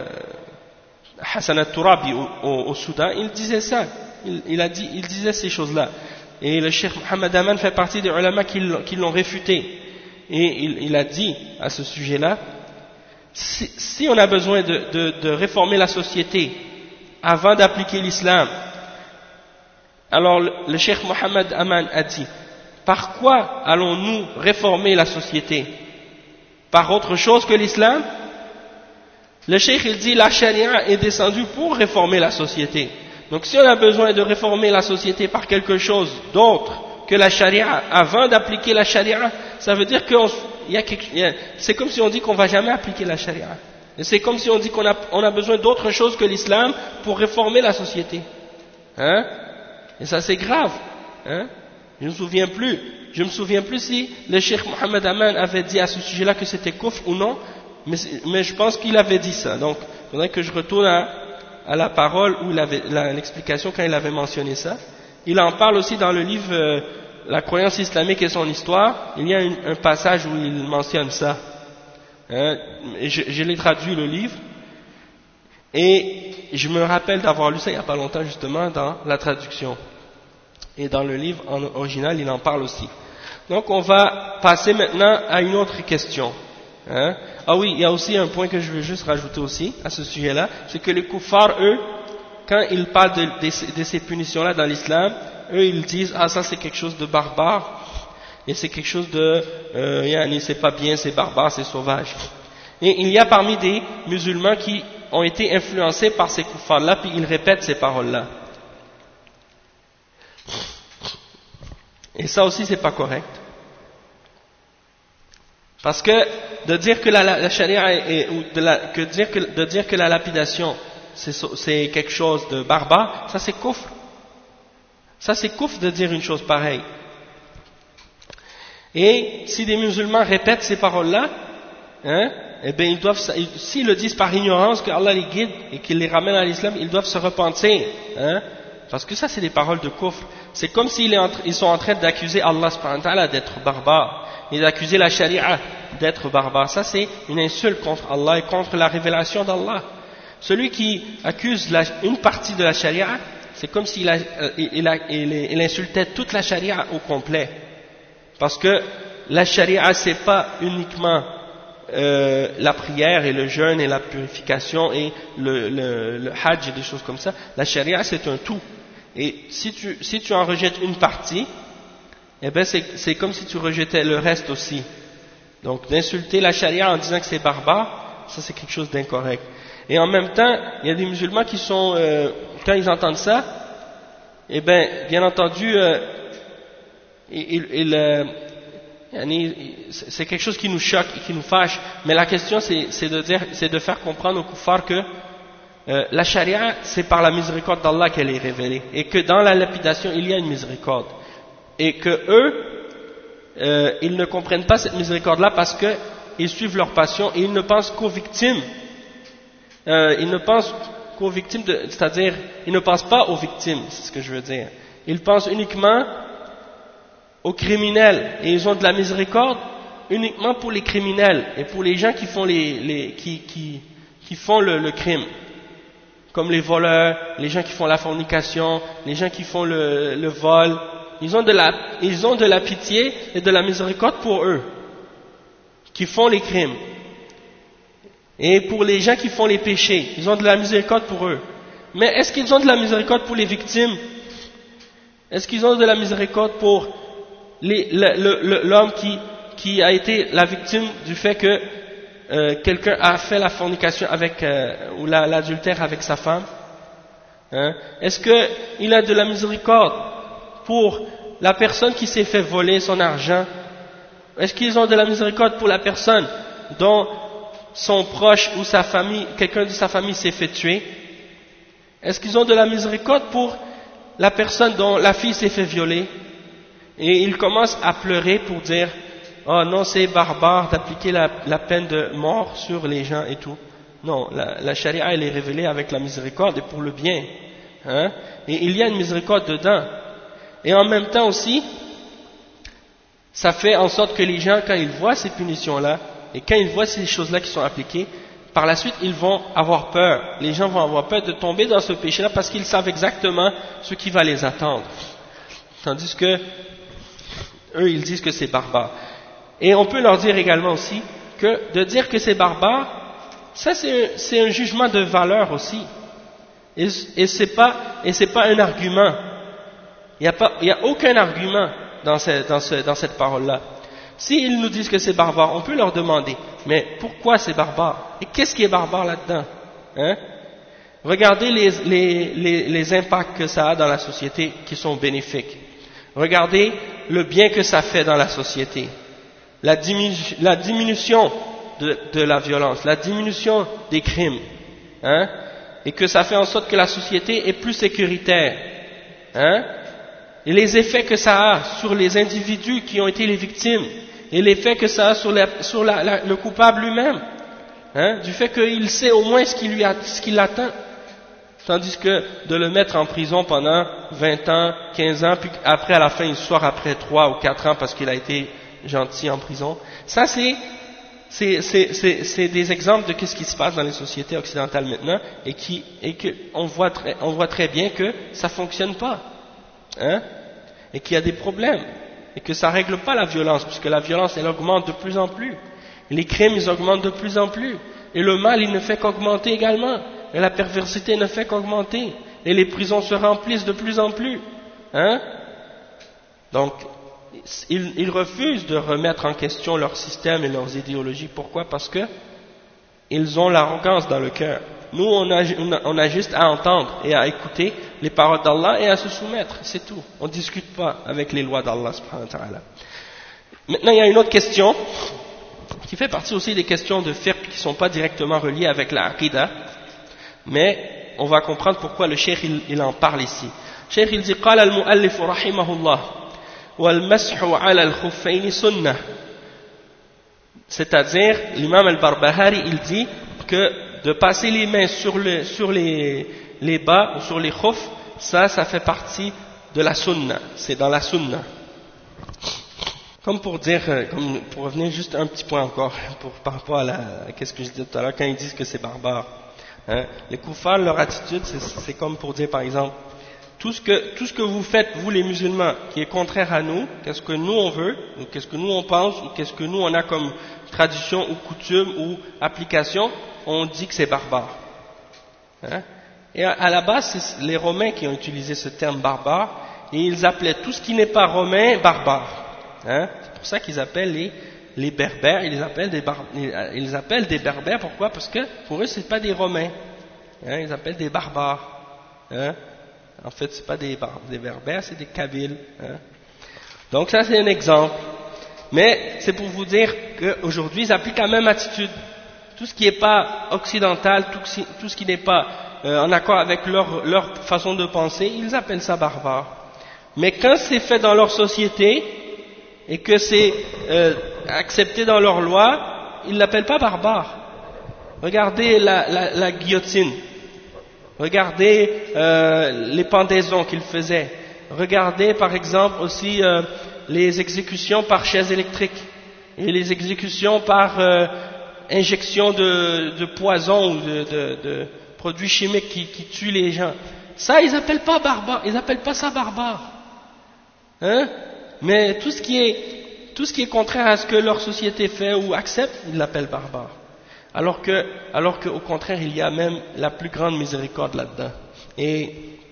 Hassan al-Turabi au Soudan, il disait ça. Il disait ces choses-là. Et le Cheikh Mohammed Aman fait partie des ulama qui l'ont réfuté. Et il a dit à ce sujet-là, si on a besoin de réformer la société avant d'appliquer l'islam, alors le Cheikh Mohammed Aman a dit, par quoi allons-nous réformer la société? Par autre chose que l'islam? Le Cheikh il dit, la charia est descendue pour réformer la société. Donc si on a besoin de réformer la société par quelque chose d'autre que la charia, avant d'appliquer la charia, ça veut dire que c'est comme si on dit qu'on ne va jamais appliquer la charia. Et c'est comme si on dit qu'on a besoin d'autre chose que l'islam pour réformer la société. Hein? Et ça c'est grave. Hein? Je ne me souviens plus si le Cheikh Mohammed Aman avait dit à ce sujet-là que c'était kufr ou non, mais je pense qu'il avait dit ça. Donc il faudrait que je retourne à la parole ou l'explication quand il avait mentionné ça. Il en parle aussi dans le livre La croyance islamique et son histoire. Il y a un passage où il mentionne ça. Hein, je l'ai traduit le livre et je me rappelle d'avoir lu ça il n'y a pas longtemps justement dans la traduction. Et dans le livre en original il en parle aussi. Donc on va passer maintenant à une autre question. Hein? Ah oui, il y a aussi un point que je veux juste rajouter aussi à ce sujet-là, c'est que les kuffars, eux, quand ils parlent de ces punitions-là dans l'islam, eux ils disent ah ça c'est quelque chose de barbare et c'est quelque chose de c'est pas bien, c'est barbare, c'est sauvage. Et il y a parmi des musulmans qui ont été influencés par ces kuffars-là, puis ils répètent ces paroles-là. Et ça aussi c'est pas correct. Parce que de dire que la charia de dire que la lapidation c'est quelque chose de barbare, ça c'est kufr. Ça c'est kufr de dire une chose pareille. Et si des musulmans répètent ces paroles-là, hein, eh bien s'ils le disent par ignorance, que Allah les guide et qu'il les ramène à l'islam, ils doivent se repentir, hein, parce que ça c'est des paroles de kufr. C'est comme s'ils sont en train d'accuser Allah subhanahu wa ta'ala d'être barbare, et d'accuser la charia d'être barbare. Ça c'est une insulte contre Allah et contre la révélation d'Allah. Celui qui accuse une partie de la charia, c'est comme s'il il insultait toute la charia au complet. Parce que la charia, c'est pas uniquement la prière et le jeûne et la purification et le hajj et des choses comme ça. La charia, c'est un tout. Et si tu en rejettes une partie, eh ben c'est comme si tu rejetais le reste aussi. Donc d'insulter la charia en disant que c'est barbare, ça c'est quelque chose d'incorrect. Et en même temps, il y a des musulmans qui sont, quand ils entendent ça, eh ben bien entendu, c'est quelque chose qui nous choque et qui nous fâche. Mais la question c'est de faire comprendre aux kuffars que la charia, c'est par la miséricorde d'Allah qu'elle est révélée, et que dans la lapidation il y a une miséricorde, et que eux, ils ne comprennent pas cette miséricorde-là parce qu'ils suivent leur passion et ils ne pensent qu'aux victimes. Ils ne pensent qu'aux victimes, c'est-à-dire ils ne pensent pas aux victimes, c'est ce que je veux dire. Ils pensent uniquement aux criminels, et ils ont de la miséricorde uniquement pour les criminels et pour les gens qui font qui font le crime. Comme les voleurs, les gens qui font la fornication, les gens qui font le vol, ils ont de la pitié et de la miséricorde pour eux, qui font les crimes. Et pour les gens qui font les péchés, ils ont de la miséricorde pour eux. Mais est-ce qu'ils ont de la miséricorde pour les victimes? Est-ce qu'ils ont de la miséricorde pour l'homme qui a été la victime du fait que quelqu'un a fait la fornication ou l'adultère avec sa femme, hein? Est-ce qu'il a de la miséricorde pour la personne qui s'est fait voler son argent? Est-ce qu'ils ont de la miséricorde pour la personne dont son proche ou sa famille, quelqu'un de sa famille s'est fait tuer? Est-ce qu'ils ont de la miséricorde pour la personne dont la fille s'est fait violer? Et ils commencent à pleurer pour dire: oh non, c'est barbare d'appliquer la peine de mort sur les gens et tout. Non, la charia, elle est révélée avec la miséricorde et pour le bien, hein? Et il y a une miséricorde dedans. Et en même temps aussi, ça fait en sorte que les gens, quand ils voient ces punitions-là, et quand ils voient ces choses-là qui sont appliquées, par la suite, ils vont avoir peur. Les gens vont avoir peur de tomber dans ce péché-là parce qu'ils savent exactement ce qui va les attendre. Tandis que eux, ils disent que c'est barbare. Et on peut leur dire également aussi que de dire que c'est barbare, ça c'est un jugement de valeur aussi. Et c'est pas un argument. Il n'y a aucun argument dans cette parole-là. S'ils nous disent que c'est barbare, on peut leur demander: mais pourquoi c'est barbare? Et qu'est-ce qui est barbare là-dedans, hein? Regardez les impacts que ça a dans la société qui sont bénéfiques. Regardez le bien que ça fait dans la société. La diminution de la violence, la diminution des crimes, hein? Et que ça fait en sorte que la société est plus sécuritaire, hein? Et les effets que ça a sur les individus qui ont été les victimes, et l'effet que ça a sur le coupable lui-même, hein? Du fait qu'il sait au moins ce qui l'attend. Tandis que de le mettre en prison pendant 20 ans, 15 ans, puis après à la fin il sort après 3 ou 4 ans parce qu'il a été gentil en prison. Ça c'est des exemples de ce qui se passe dans les sociétés occidentales maintenant, et que on voit très bien que ça fonctionne pas, hein? Et qu'il y a des problèmes, et que ça règle pas la violence, puisque la violence elle augmente de plus en plus, et les crimes ils augmentent de plus en plus, et le mal il ne fait qu'augmenter également, et la perversité ne fait qu'augmenter, et les prisons se remplissent de plus en plus, hein? Donc ils refusent de remettre en question leur système et leurs idéologies. Pourquoi? Parce que ils ont l'arrogance dans le cœur. Nous on a juste à entendre et à écouter les paroles d'Allah et à se soumettre, c'est tout. On ne discute pas avec les lois d'Allah subhanahu wa ta'ala. Maintenant il y a une autre question qui fait partie aussi des questions de fiqh qui ne sont pas directement reliées avec la aqidah, mais on va comprendre pourquoi le cheikh il en parle ici. Le cheikh il dit: قال المؤلف رحمه الله والمسح على الخفين سنة. C'est-à-dire, l'imam al-Barbahari il dit que de passer les mains sur les bas ou sur les khuf, ça fait partie de la sunna, c'est dans la sunna. Comme pour dire, pour revenir juste un petit point encore par rapport à qu'est-ce que je disais tout à l'heure quand ils disent que c'est barbare, hein? Les kuffars, leur attitude c'est comme pour dire par exemple, tout ce que vous faites, vous les musulmans, qui est contraire à nous, qu'est-ce que nous on veut, ou qu'est-ce que nous on pense, ou qu'est-ce que nous on a comme tradition ou coutume ou application, on dit que c'est barbare. Hein? Et à la base, c'est les Romains qui ont utilisé ce terme barbare, et ils appelaient tout ce qui n'est pas romain barbare. Hein? C'est pour ça qu'ils appellent les berbères, ils les appellent des berbères, pourquoi? Parce que pour eux, c'est pas des Romains. Hein? Ils appellent des barbares. Hein? En fait, c'est pas des berbères, c'est des kabyles. Hein? Donc ça, c'est un exemple. Mais c'est pour vous dire qu'aujourd'hui, ils appliquent la même attitude. Tout ce qui n'est pas occidental, tout ce qui n'est pas en accord avec leur façon de penser, ils appellent ça barbare. Mais quand c'est fait dans leur société et que c'est accepté dans leur loi, ils ne l'appellent pas barbare. Regardez la guillotine. Regardez les pendaisons qu'ils faisaient. Regardez par exemple aussi les exécutions par chaise électrique et les exécutions par injection de poison ou de produits chimiques qui tuent les gens. Ça, ils n'appellent pas barbare, ils n'appellent pas ça barbare. Hein? Mais tout ce qui est contraire à ce que leur société fait ou accepte, ils l'appellent barbare. Alors que au contraire, il y a même la plus grande miséricorde là-dedans. Et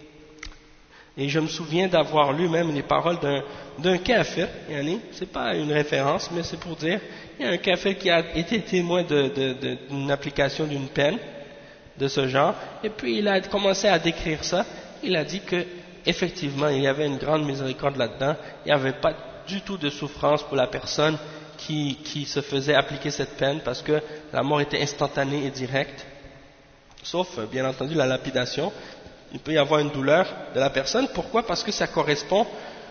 je me souviens d'avoir lu même les paroles d'un kafir, c'est pas une référence, mais c'est pour dire, il y a un kafir qui a été témoin d'une application d'une peine de ce genre, et puis il a commencé à décrire ça. Il a dit que effectivement il y avait une grande miséricorde là-dedans, il n'y avait pas du tout de souffrance pour la personne qui se faisait appliquer cette peine, parce que la mort était instantanée et directe, sauf bien entendu la lapidation. Il peut y avoir une douleur de la personne. Pourquoi? Parce que ça correspond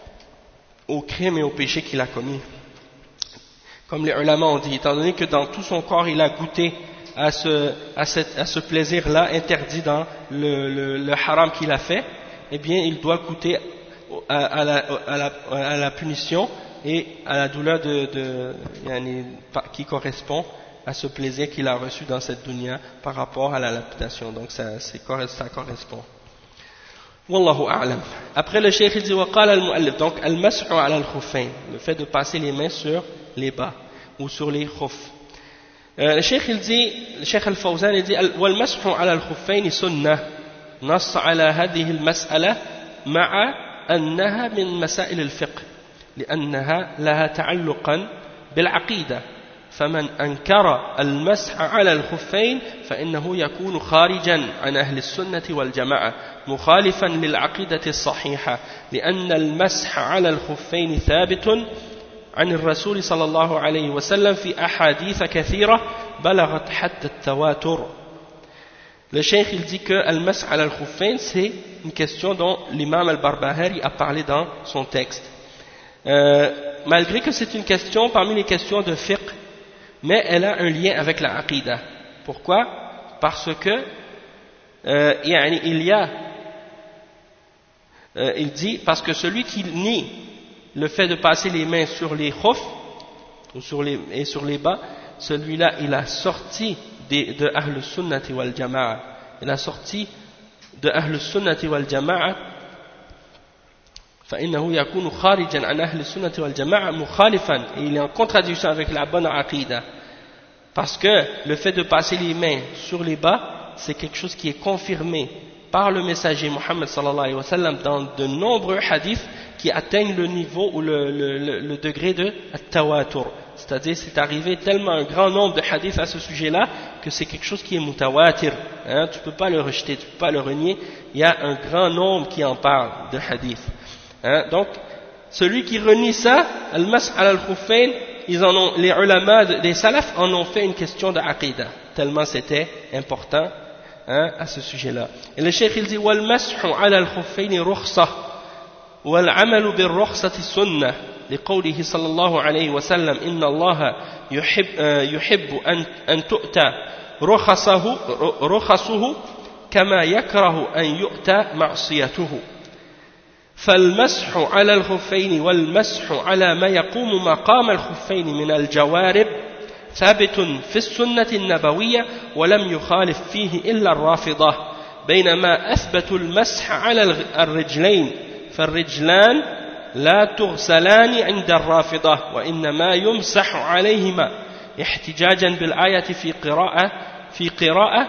au crime et au péché qu'il a commis. Comme les ulama ont dit, étant donné que dans tout son corps il a goûté à ce plaisir-là interdit dans le haram qu'il a fait, eh bien il doit goûter à la punition et à la douleur qui correspond à ce plaisir qu'il a reçu dans cette dunya par rapport à la lapidation. Donc ça correspond. Wallahu a'lam. Après le cheikh il dit وقال المؤلف, donc al-mas'u ala al-khuffayn, le fait de passer les mains sur les bas ou sur les khuf. Le cheikh il dit, le cheikh al-Fawzan il dit والمسح على الخفين سنة نص على هذه المسألة مع أنها من مسائل الفقه لأنها لها تعلقا بالعقيدة فمن أنكر المسح على الخفين فإنه يكون خارجا عن أهل السنة والجماعة مخالفا للعقيدة الصحيحة لأن المسح على الخفين ثابت عن الرسول صلى الله عليه وسلم في أحاديث كثيرة بلغت حتى التواتر. Le cheikh il dit que al-mas'h ala al-khuffayn c'est une question dont l'imam al-Barbahari a parlé dans son texte. Malgré que c'est une question parmi les questions de fiqh, mais elle a un lien avec la aqidah. Pourquoi? Parce que il dit, parce que celui qui nie le fait de passer les mains sur les khuf ou sur les bas, celui-là il a sorti de Ahl Sunnati wal Jama'a, il a sorti de Ahl Sunnati wal Jama'a, فإنه يكون خارجا عن أهل السنة والجماعة مخالفا, et il est en contradiction avec la bonne aqidah, parce que le fait de passer les mains sur les bas c'est quelque chose qui est confirmé par le messager Muhammad sallallahu alayhi wa sallam dans de nombreux hadiths qui atteignent le niveau ou le degré de tawatur, c'est-à-dire c'est arrivé tellement un grand nombre de hadiths à ce sujet-là que c'est quelque chose qui est mutawatir, hein, tu ne peux pas le rejeter, tu ne peux pas le renier, il y a un grand nombre qui en parle de hadiths. Hein, donc, celui qui renie ça, al-mas' ala al-khuffayn, les ulama des salaf en ont fait une question de aqidah, tellement c'était important, hein, à ce sujet-là. Et le cheikh il dit wal-mas'u ala al-khuffayn rukhsah wal-amalu bir-rukhsati sunnah liqawlihi sallallahu alayhi wa sallam inna Allah yuhibbu an tu'ta rukhasuhu kama yakrahu an yu'ta ma'siyatuhu. فالمسح على الخفين والمسح على ما يقوم مقام الخفين من الجوارب ثابت في السنة النبوية ولم يخالف فيه إلا الرافضة بينما أثبتوا المسح على الرجلين فالرجلان لا تغسلان عند الرافضة وإنما يمسح عليهما احتجاجا بالآية في قراءة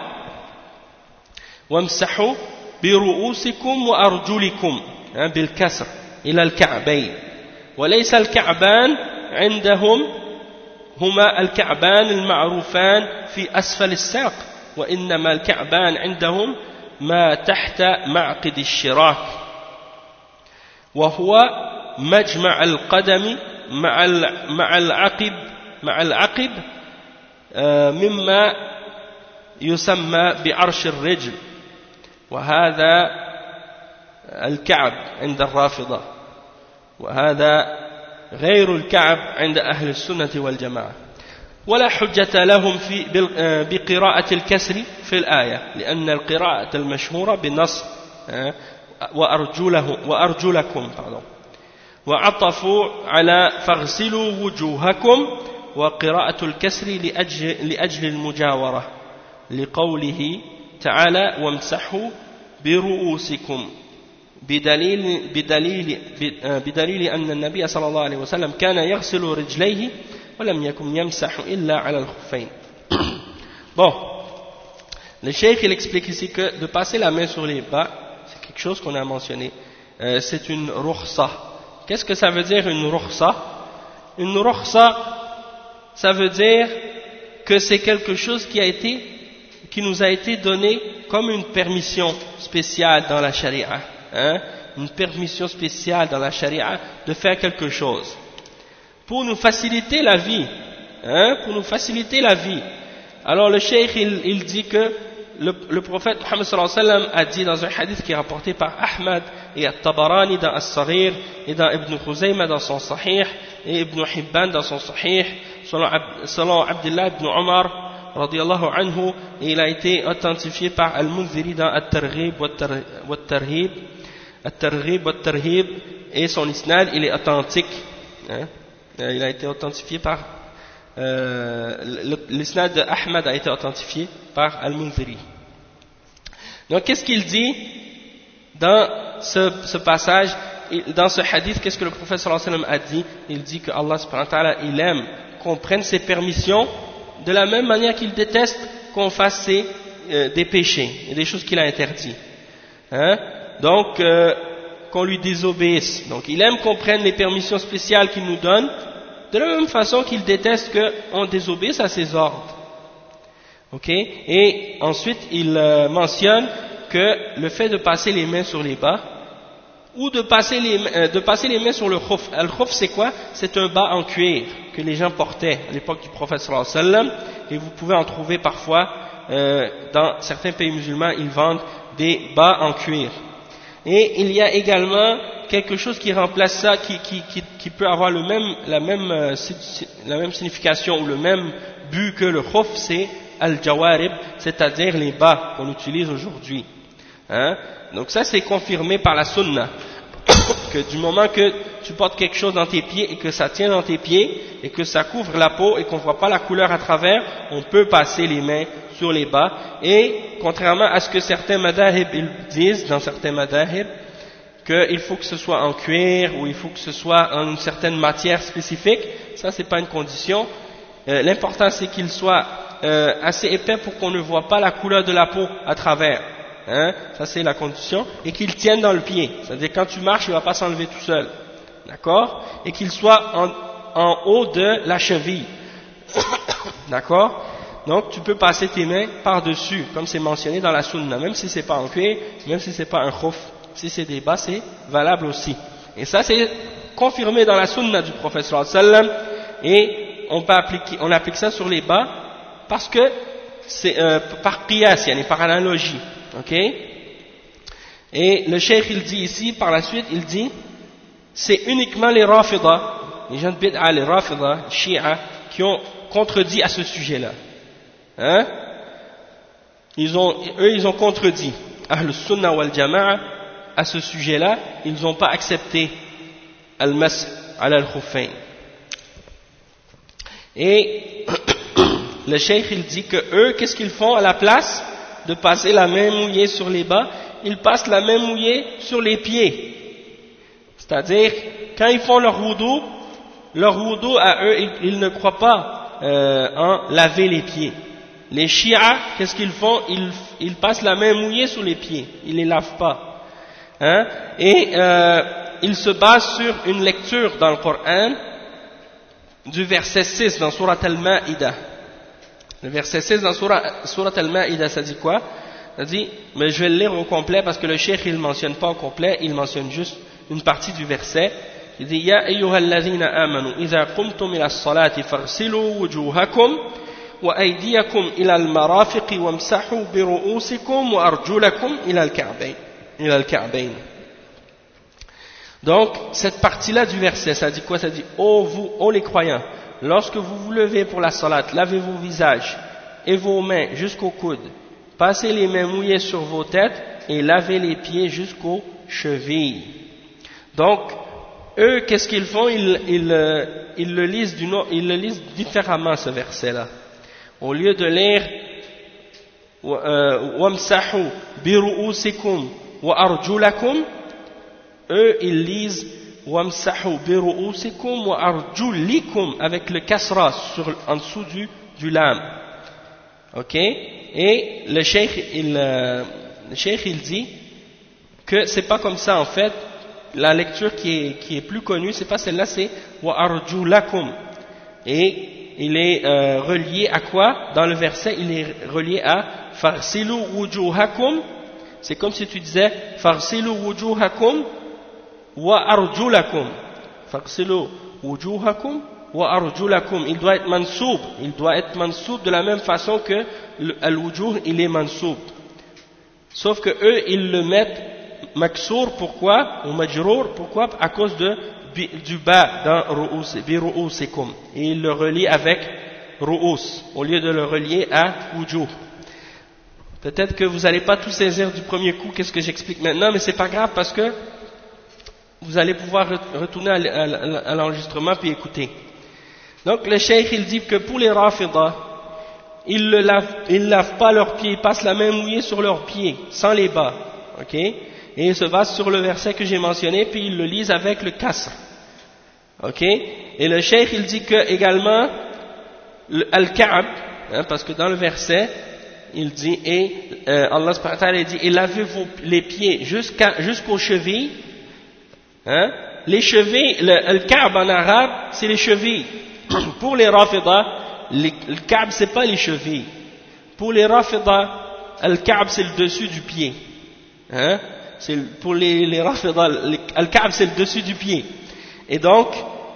وامسحوا برؤوسكم وأرجلكم بالكسر إلى الكعبين وليس الكعبان عندهم هما الكعبان المعروفان في أسفل الساق وإنما الكعبان عندهم ما تحت معقد الشراك وهو مجمع القدم مع العقب مما يسمى بعرش الرجل وهذا الكعب عند الرافضة وهذا غير الكعب عند أهل السنة والجماعة ولا حجة لهم بقراءة الكسر في الآية لأن القراءة المشهورة بالنص وأرجلكم وعطفوا على فاغسلوا وجوهكم وقراءة الكسر لأجل المجاورة لقوله تعالى وامسحوا برؤوسكم بدليل أن النبي صلى الله عليه وسلم كان يغسل رجليه ولم يكن يمسح إلا على الخفين. Bon, le cheikh il explique ici que de passer la main sur les bas, c'est quelque chose qu'on a mentionné, c'est une rukhsa. Qu'est-ce que ça veut dire une rukhsa? Une rukhsa, ça veut dire que c'est quelque chose qui nous a été donné comme une permission spéciale dans la charia, une permission spéciale dans la charia de faire quelque chose pour nous faciliter la vie, pour nous faciliter la vie. Alors le cheikh il dit que le prophète Muhammad sallallahu alayhi wa sallam a dit dans un hadith qui est rapporté par Ahmad et At-Tabarani dans As-Saghir et dans Ibn Khuzayma dans son Sahih et Ibn Hibban dans son Sahih selon Abdullah ibn Omar radiyallahu anhu, et il a été authentifié par Al-Munziri dans At-Targhib Wat-Tarhib et son isnad il est authentique, il a été authentifié par l'isnad de Ahmad a été authentifié par Al-Munziri. Donc qu'est-ce qu'il dit dans ce passage, dans ce hadith? Qu'est-ce que le prophète sallallahu alayhi wa sallam a dit? Il dit que Allah subhanahu wa ta'ala il aime qu'on prenne ses permissions de la même manière qu'il déteste qu'on fasse des péchés et des choses qu'il a interdits, donc qu'on lui désobéisse. Donc il aime qu'on prenne les permissions spéciales qu'il nous donne de la même façon qu'il déteste qu'on désobéisse à ses ordres. Et ensuite il mentionne que le fait de passer les mains sur les bas ou de passer les mains sur le khuf. Le khuf c'est quoi? C'est un bas en cuir que les gens portaient à l'époque du prophète sallallahu alayhi wa sallam, et vous pouvez en trouver parfois dans certains pays musulmans, ils vendent des bas en cuir. Et il y a également quelque chose qui remplace ça, qui peut avoir la même signification ou le même but que le khuf, c'est al-jawarib, c'est-à-dire les bas qu'on utilise aujourd'hui. Donc ça c'est confirmé par la sunna, que du moment que tu portes quelque chose dans tes pieds et que ça tient dans tes pieds et que ça couvre la peau et qu'on ne voit pas la couleur à travers, on peut passer les mains sur les bas. Et contrairement à ce que certains madahib ils disent, dans certains madahib, qu'il faut que ce soit en cuir ou il faut que ce soit en une certaine matière spécifique, ça c'est pas une condition. L'important c'est qu'il soit assez épais pour qu'on ne voit pas la couleur de la peau à travers. Ça c'est la condition, et qu'il tienne dans le pied, c'est-à-dire quand tu marches il ne va pas s'enlever tout seul, d'accord, et qu'il soit en haut de la cheville, d'accord. Donc tu peux passer tes mains par-dessus, comme c'est mentionné dans la sunna, même si c'est pas en cuir, même si c'est pas un khuf, si c'est des bas c'est valable aussi, et ça c'est confirmé dans la sunna du prophète sallallahu alayhi wa sallam, et on applique ça sur les bas parce que c'est par qiyas, yani par analogie. Et le cheikh il dit ici, par la suite, il dit c'est uniquement les Rafida, les gens de Bid'a, les Rafida, Shia, qui ont contredit à ce sujet-là. Ils ont contredit Ahl Sunnah wal Jama'a à ce sujet-là, ils n'ont pas accepté Al-Mas ala al-Khuffayn. Et le cheikh il dit que eux, qu'est-ce qu'ils font à la place? de passer la main mouillée sur les bas, ils passent la main mouillée sur les pieds. C'est-à-dire, quand ils font leur wudu à eux, ils ne croient pas en laver les pieds. Les Shia, qu'est-ce qu'ils font? Ils passent la main mouillée sur les pieds, ils les lavent pas. Hein? Et ils se basent sur une lecture dans le Coran du verset 6 dans Surat Al-Ma'ida. Le verset 6 dans Surat Al-Ma'ida, ça dit quoi? Ça dit, mais je vais le lire au complet parce que le cheikh il ne mentionne pas au complet, il mentionne juste une partie du verset. Il dit, Ya ayyuhalladhina amanu, idha qumtum ila as-salati farsilu wujuhakum wa aydiyakum ila al-marafiqi wamsahu bi ru'usikum wa arjulakum ila al-ka'bayn. Donc, cette partie-là du verset, ça dit quoi? Ça dit, ô les croyants, lorsque vous vous levez pour la salat, lavez vos visages et vos mains jusqu'aux coudes, passez les mains mouillées sur vos têtes et lavez les pieds jusqu'aux chevilles. Donc, eux, qu'est-ce qu'ils font? Ils le lisent différemment, ce verset-là. Au lieu de lire wamsahu bi ru'usikum wa arjulakum, eux, ils lisent wamsahu bi ru'usikum wa arjulikum avec le kasra en dessous du lam. Ok? Et le cheikh il dit que c'est pas comme ça en fait. La lecture qui est plus connue, c'est pas celle-là, c'est wa arjulakum. Et il est relié à quoi? Dans le verset, il est relié à farsilu wujuhakum. C'est comme si tu disais farsilu wujuhakum wa arjulakum. Farsilu wujuhakum wa arjulakum. Il doit être mansoub. Il doit être mansoub de la même façon que al-wujuh, il est mansoub. Sauf que eux, ils le mettent maksour, pourquoi? Ou majrour, pourquoi? À cause du bas dans bi ru'usikum. Et il le relie avec ru'us, au lieu de le relier à wujuh. Peut-être que vous n'allez pas tout saisir du premier coup, qu'est-ce que j'explique maintenant, mais c'est pas grave parce que vous allez pouvoir retourner à l'enregistrement puis écouter. Donc le cheikh il dit que pour les Rafidah, ils lavent pas leurs pieds, ils passent la main mouillée sur leurs pieds, sans les bas, ok? Et ils se basent sur le verset que j'ai mentionné, puis ils le lisent avec le kasr, ok? Et le cheikh il dit que également al-Ka'b, parce que dans le verset il dit Allah subhanahu wa ta'ala dit et lavez les pieds jusqu'aux chevilles. Hein? Les chevilles, le Ka'b en arabe, c'est les chevilles. Pour les Rafidah, le Ka'b c'est pas les chevilles. Pour les Rafidah, le Ka'b c'est le dessus du pied. Hein? Pour les Rafidah, le Ka'b c'est le dessus du pied. Et donc,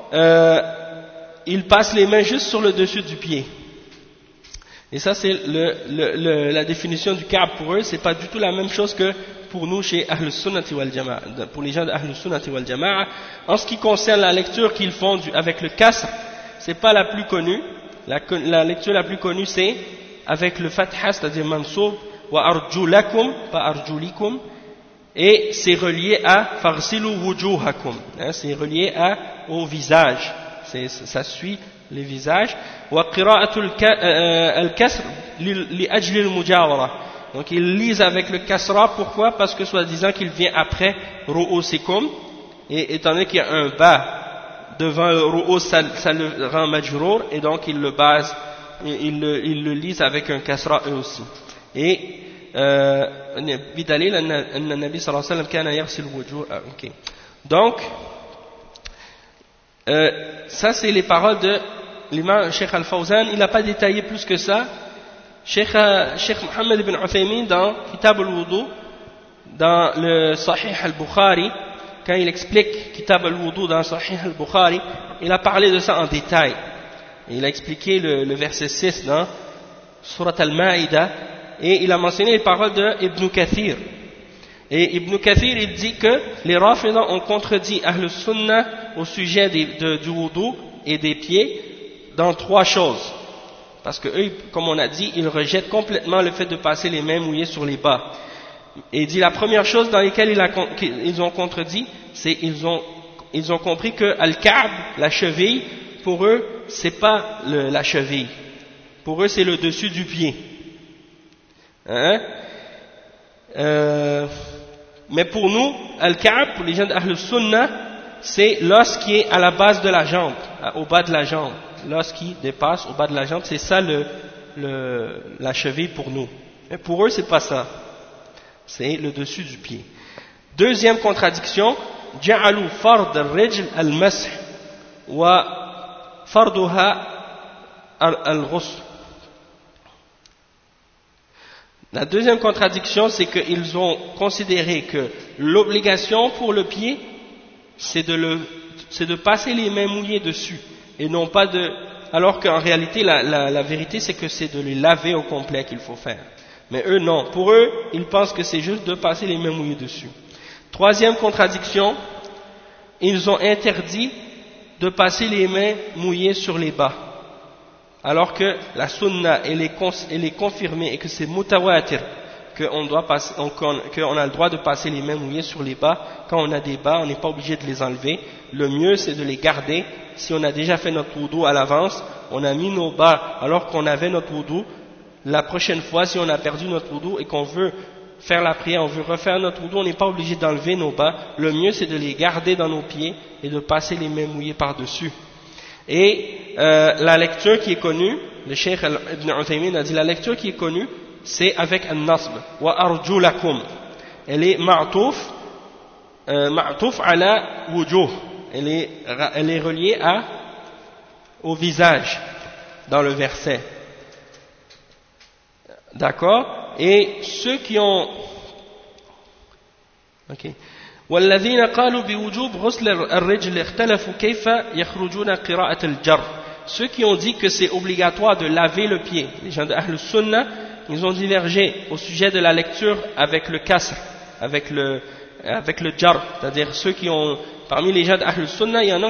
ils passent les mains juste sur le dessus du pied. Et ça c'est la définition du Ka'b pour eux, c'est pas du tout la même chose que pour nous chez Ahlus Sunnati wal Jama'a, pour les gens de Ahlus Sunnati wal Jama'a. En ce qui concerne la lecture qu'ils font avec le kasr, c'est pas la plus connue. La lecture la plus connue c'est avec le fatha, c'est-à-dire mansoub, wa arjulakum, pas arjulikum, et c'est relié à farsilu wujuhakum, c'est relié au visage, ça suit les visages. Wa qira'atul al-kasr li ajli al-mujawara. Donc ils lisent avec le kasra, pourquoi? Parce que soi-disant qu'il vient après ru'usikum, et étant donné qu'il y a un bas devant le ru'us, ça le rend majrour, et donc ils le basent, ils le lisent avec un kasra eux aussi. Et bidalil anna nabi sallallahu alayhi wa sallam kana yaghsil wujuh. Ok. Donc ça c'est les paroles de l'imam Cheikh Al-Fawzan. Il n'a pas détaillé plus que ça. Cheikh Mohammed ibn Uthaymin dans Kitab al-Wudu, dans le Sahih al-Bukhari, quand il explique Kitab al-Wudu dans Sahih al-Bukhari, il a parlé de ça en détail. Il a expliqué le verset 6 dans Surat al-Ma'ida, et il a mentionné les paroles de Ibn Kathir. Et Ibn Kathir il dit que les Rafidah ont contredit Ahlus Sunnah au sujet du wudu et des pieds dans trois choses. Parce que eux, comme on a dit, ils rejettent complètement le fait de passer les mains mouillées sur les bas. Et il dit la première chose dans laquelle ils ont contredit, c'est ils ont compris que al-Ka'b, la cheville, pour eux, c'est pas la cheville. Pour eux, c'est le dessus du pied. Hein? Mais pour nous, Al-Ka'b, pour les gens d'Ahl Sunnah, c'est l'os qui est à la base de la jambe, au bas de la jambe. L'os qui dépasse au bas de la jambe, c'est ça la cheville pour nous. Mais pour eux, c'est pas ça. C'est le dessus du pied. Deuxième contradiction, جعلوا فرض الرجل المسح وفرضها الغسل. La deuxième contradiction, c'est qu'ils ont considéré que l'obligation pour le pied, c'est de passer les mains mouillées dessus, et non pas alors qu'en réalité, la vérité, c'est que c'est de les laver au complet qu'il faut faire. Mais eux, non. Pour eux, ils pensent que c'est juste de passer les mains mouillées dessus. Troisième contradiction, ils ont interdit de passer les mains mouillées sur les bas. Alors que la sunna, elle est confirmée et que c'est mutawatir, qu'on a le droit de passer les mains mouillées sur les bas. Quand on a des bas, on n'est pas obligé de les enlever. Le mieux, c'est de les garder. Si on a déjà fait notre wudu à l'avance, on a mis nos bas alors qu'on avait notre wudu. La prochaine fois, si on a perdu notre wudu et qu'on veut faire la prière, on veut refaire notre wudu, on n'est pas obligé d'enlever nos bas. Le mieux, c'est de les garder dans nos pieds et de passer les mains mouillées par-dessus. Et la lecture qui est connue, le Cheikh Ibn Uthaymin a dit, la lecture qui est connue, c'est avec an-nasb, wa arjulakum. Elle est ma'touf ala wujuh. Elle est reliée au visage dans le verset. D'accord? Et ceux qui ont... Ok. والذين قالوا بوجوب غسل الرجل اختلفوا كيف يخرجون قراءة الجر. Ceux qui ont dit que c'est obligatoire de laver le pied, les gens de Ahl Sunnah, ils ont divergé au sujet de la lecture avec le kasr, avec le jar, c'est-à-dire ceux qui ont, parmi les gens de Ahl Sunnah, il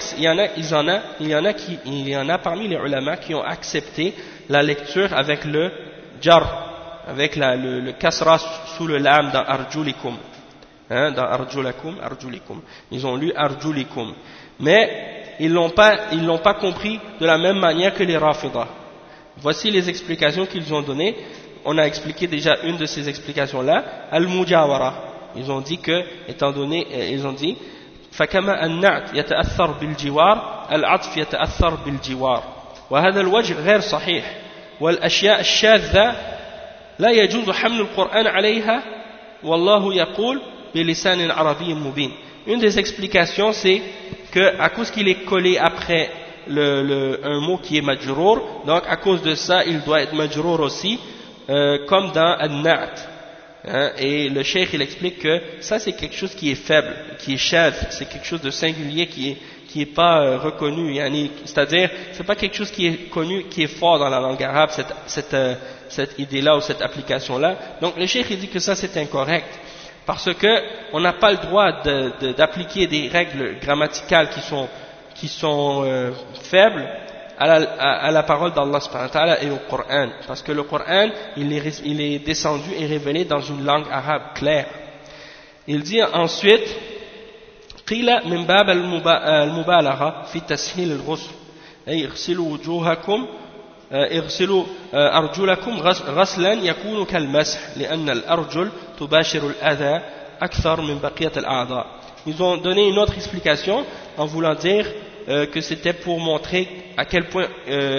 y en a parmi les ulama qui ont accepté la lecture avec le jar, avec le kasra sous le lam dans arjulikum. Hein, dans arjulakum. Ils ont lu arjulikum. Mais ils l'ont pas compris de la même manière que les Rafidah. Voici les explications qu'ils ont données. On a expliqué déjà une de ces explications-là. Al-Mujawara. Ils ont dit que, étant donné, ils ont dit, فكما النعت يتأثر بالجوار العطف يتأثر بالجوار وهذا الوجه غير صحيح والأشياء الشاذة لا يجوز حمل القرآن عليها والله يقول بلسان عربي مبين. Une des explications, c'est que à cause qu'il est collé après un mot qui est majrour, donc à cause de ça, il doit être majrour aussi, comme dans an-na'at. Hein, et le cheikh il explique que ça c'est quelque chose qui est faible, qui est shadh, c'est quelque chose de singulier qui est pas reconnu, c'est-à-dire c'est pas quelque chose qui est connu, qui est fort dans la langue arabe, cette idée-là ou cette application-là. Donc le cheikh il dit que ça c'est incorrect. Parce que on n'a pas le droit d'appliquer des règles grammaticales qui sont faibles à la parole d'Allah subhanahu wa ta'ala et au Coran. Parce que le Coran, il est descendu et révélé dans une langue arabe claire. Il dit ensuite, قيل من باب المبالغة في تسهيل الغسل أي اغسلوا وجوهكم اغسلوا أرجلكم غسلا يكون كالمسح لأن الأرجل تباشر الأذى أكثر من بقية الأعضاء. Ils ont donné une autre explication en voulant dire que c'était pour montrer à quel point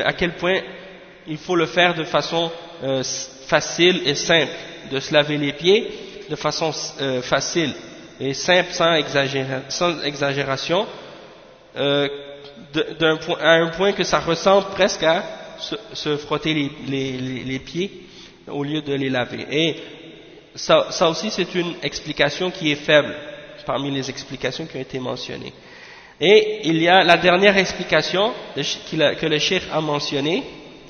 il faut le faire de façon facile et simple, de se laver les pieds de façon facile et simple sans exagération, à un point que ça ressemble presque à se frotter les pieds au lieu de les laver. Et ça aussi c'est une explication qui est faible parmi les explications qui ont été mentionnées. Et il y a la dernière explication que le cheikh a mentionnée,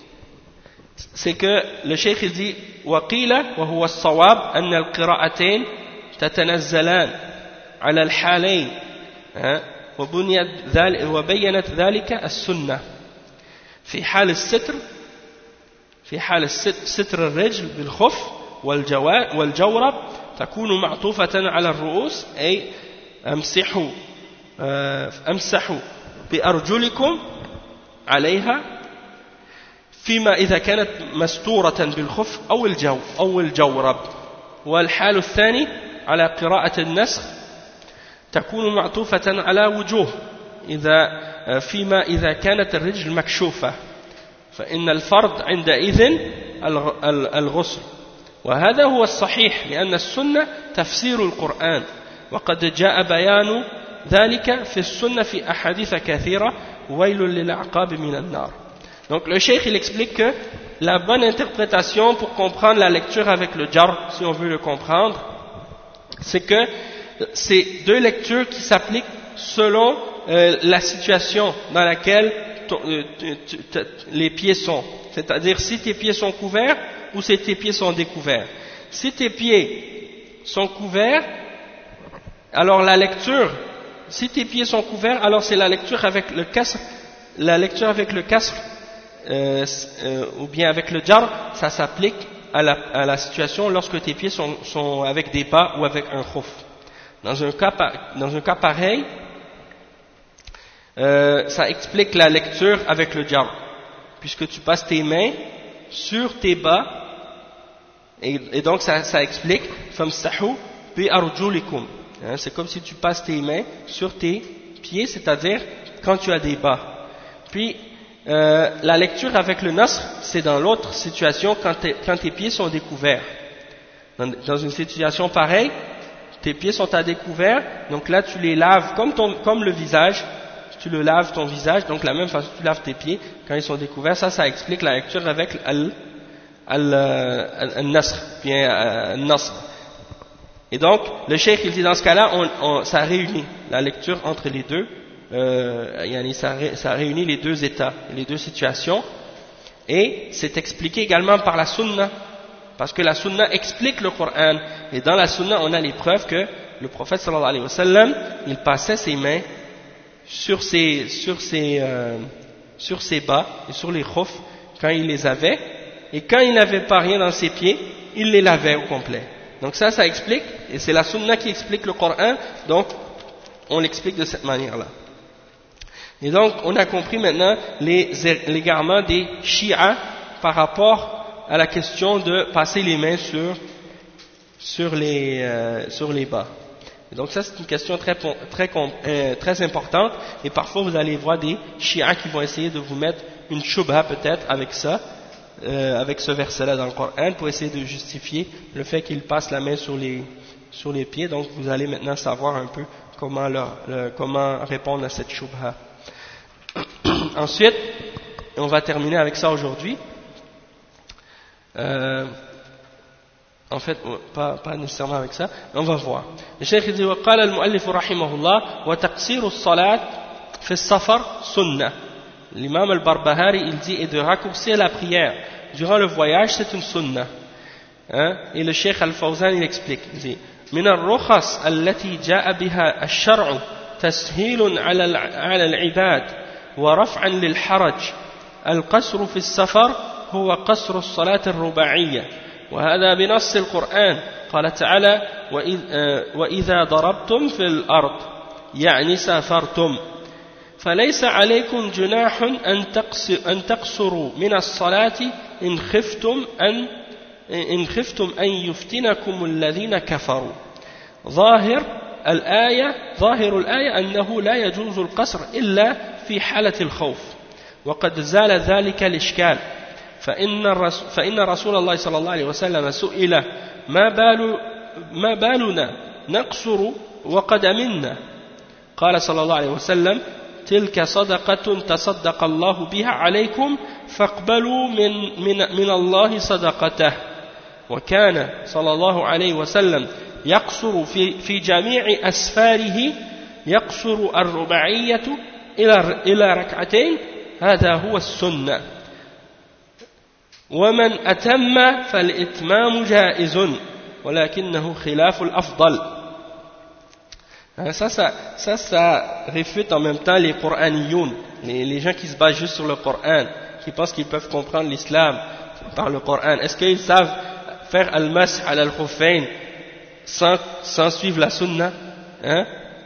c'est que le cheikh il dit وقيل وهو الصواب أن القراءتين تتنزلان على الحالين وبينت ذلك السنة في حال ستر الرجل بالخف والجورب تكون معطوفة على الرؤوس أي امسحوا بأرجلكم عليها فيما إذا كانت مستورة بالخف أو الجورب. والحال الثاني على قراءة النسخ تكون معطوفة على وجوه فيما إذا كانت الرجل مكشوفة فإن الفرض عندئذ الغسل. وهذا هو الصحيح لأن السنة تفسير القرآن وقد جاء بيان ذلك في السنة في أحاديث كثيرة ويل للعقاب من النار. Donc le cheikh il explique que la bonne interprétation pour comprendre la lecture avec le jar, si on veut le comprendre, c'est que c'est deux lectures qui s'appliquent selon la situation dans laquelle les pieds sont. C'est-à-dire si tes pieds sont couverts ou si tes pieds sont découverts. Si tes pieds sont couverts, alors la lecture, si tes pieds sont couverts, alors c'est la lecture avec le kasr, ou bien avec le jar, ça s'applique à la situation lorsque tes pieds sont avec des pas ou avec un khuf. Dans un cas pareil, ça explique la lecture avec le jar, puisque tu passes tes mains sur tes bas, et donc ça explique famsahu bi arjulikum. C'est comme si tu passes tes mains sur tes pieds, c'est-à-dire quand tu as des bas. Puis la lecture avec le nasr, c'est dans l'autre situation quand tes pieds sont découverts. Dans une situation pareille, tes pieds sont à découvert, donc là tu les laves comme le visage, tu le laves ton visage, donc la même façon tu laves tes pieds quand ils sont découverts. Ça explique la lecture avec al-nasr, bien al-nasr. Et donc le cheikh il dit dans ce cas-là, ça réunit la lecture entre les deux. Ça réunit les deux états, les deux situations, et c'est expliqué également par la sunna, parce que la sunna explique le Coran, et dans la sunna on a les preuves que le prophète sallallahu alayhi wa sallam il passait ses mains sur ses bas et sur les khuf quand il les avait, et quand il n'avait pas rien dans ses pieds il les lavait au complet. Donc ça explique, et c'est la sunna qui explique le Coran, donc on l'explique de cette manière là. Et donc, on a compris maintenant l'égarement des Shia par rapport à la question de passer les mains sur les bas. Et donc ça, c'est une question très importante. Et parfois, vous allez voir des Shia qui vont essayer de vous mettre une shubha peut-être avec ça, avec ce verset-là dans le Coran, pour essayer de justifier le fait qu'ils passent la main sur les pieds. Donc, vous allez maintenant savoir un peu comment répondre à cette shubha. Ensuite, on va terminer avec ça aujourd'hui. En fait, pas nécessairement avec ça, on va voir. Le cheikh dit وقال المؤلف رحمه الله وتقصير الصلاة في السفر سنة. L'imam al-Barbahari il dit et de raccourcir la prière durant le voyage c'est une sunna. Et le cheikh al-Fawzan il explique, il dit من الرخص التي جاء بها الشرع تسهيل على العباد ورفعا للحرج القصر في السفر هو قصر الصلاة الرباعية وهذا بنص القرآن قال تعالى وإذا ضربتم في الأرض يعني سافرتم فليس عليكم جناح أن تقصروا من الصلاة إن خفتم أن يفتنكم الذين كفروا ظاهر الآية أنه لا يجوز القصر إلا في حالة الخوف وقد زال ذلك الإشكال فإن رسول الله صلى الله عليه وسلم سئل ما بالنا نقصر وقد أمنا قال صلى الله عليه وسلم تلك صدقة تصدق الله بها عليكم فاقبلوا من الله صدقته وكان صلى الله عليه وسلم يقصر في جميع أسفاره يقصر الرباعية إلى ركعتين هذا هو السنة ومن أتم فالإتمام جائز ولكنه خلاف الأفضل. Ça réfute en même temps les Qur'aniyoun, les gens qui se basent juste sur le Coran, qui pensent qu'ils peuvent comprendre l'islam par le Coran. Est-ce qu'ils savent faire al-mas al-khuffayn sans suivre la sunna?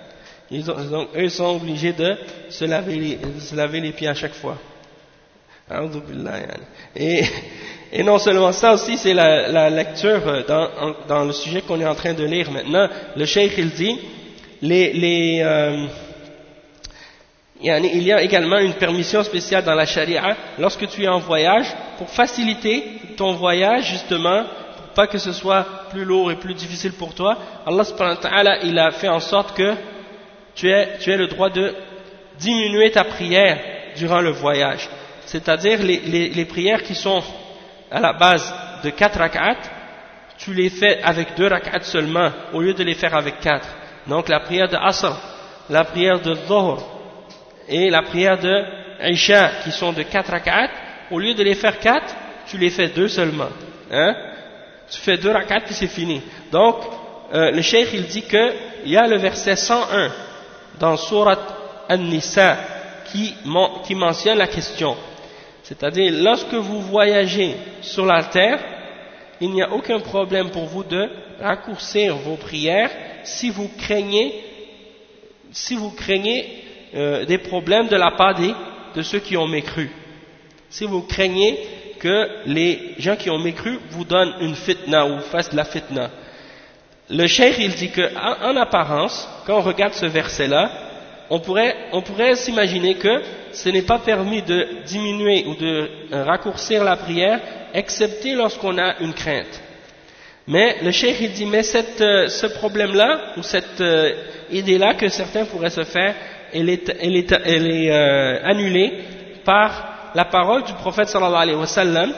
Donc eux sont obligés de se laver les pieds à chaque fois. A'udhu billah, yani. Et non seulement ça aussi, c'est la lecture dans le sujet qu'on est en train de lire maintenant. Le cheikh il dit, il y a également une permission spéciale dans la charia lorsque tu es en voyage pour faciliter ton voyage justement, pour pas que ce soit plus lourd et plus difficile pour toi. Allah subhanahu wa ta'ala, il a fait en sorte que tu aies le droit de diminuer ta prière durant le voyage. C'est-à-dire les prières qui sont à la base de 4 rak'at, tu les fais avec 2 rak'at seulement, au lieu de les faire avec 4. Donc la prière de Asr, la prière de Dhuhr et la prière de Isha, qui sont de 4 rak'at, au lieu de les faire 4, tu les fais 2 seulement. Hein? Tu fais 2 rak'at puis c'est fini. Donc, le cheikh il dit qu'il y a le verset 101 dans Surat An-Nisa qui mentionne la question. C'est-à-dire, lorsque vous voyagez sur la terre, il n'y a aucun problème pour vous de raccourcir vos prières si vous craignez des problèmes de la part de ceux qui ont mécru. Si vous craignez que les gens qui ont mécru vous donnent une fitna ou fassent de la fitna. Le cheikh il dit que en apparence, quand on regarde ce verset-là, on pourrait s'imaginer que ce n'est pas permis de diminuer ou de raccourcir la prière, excepté lorsqu'on a une crainte. Mais le cheikh il dit, mais ce problème-là, ou cette idée-là que certains pourraient se faire, elle est annulée par la parole du prophète sallallahu alayhi wa sallam,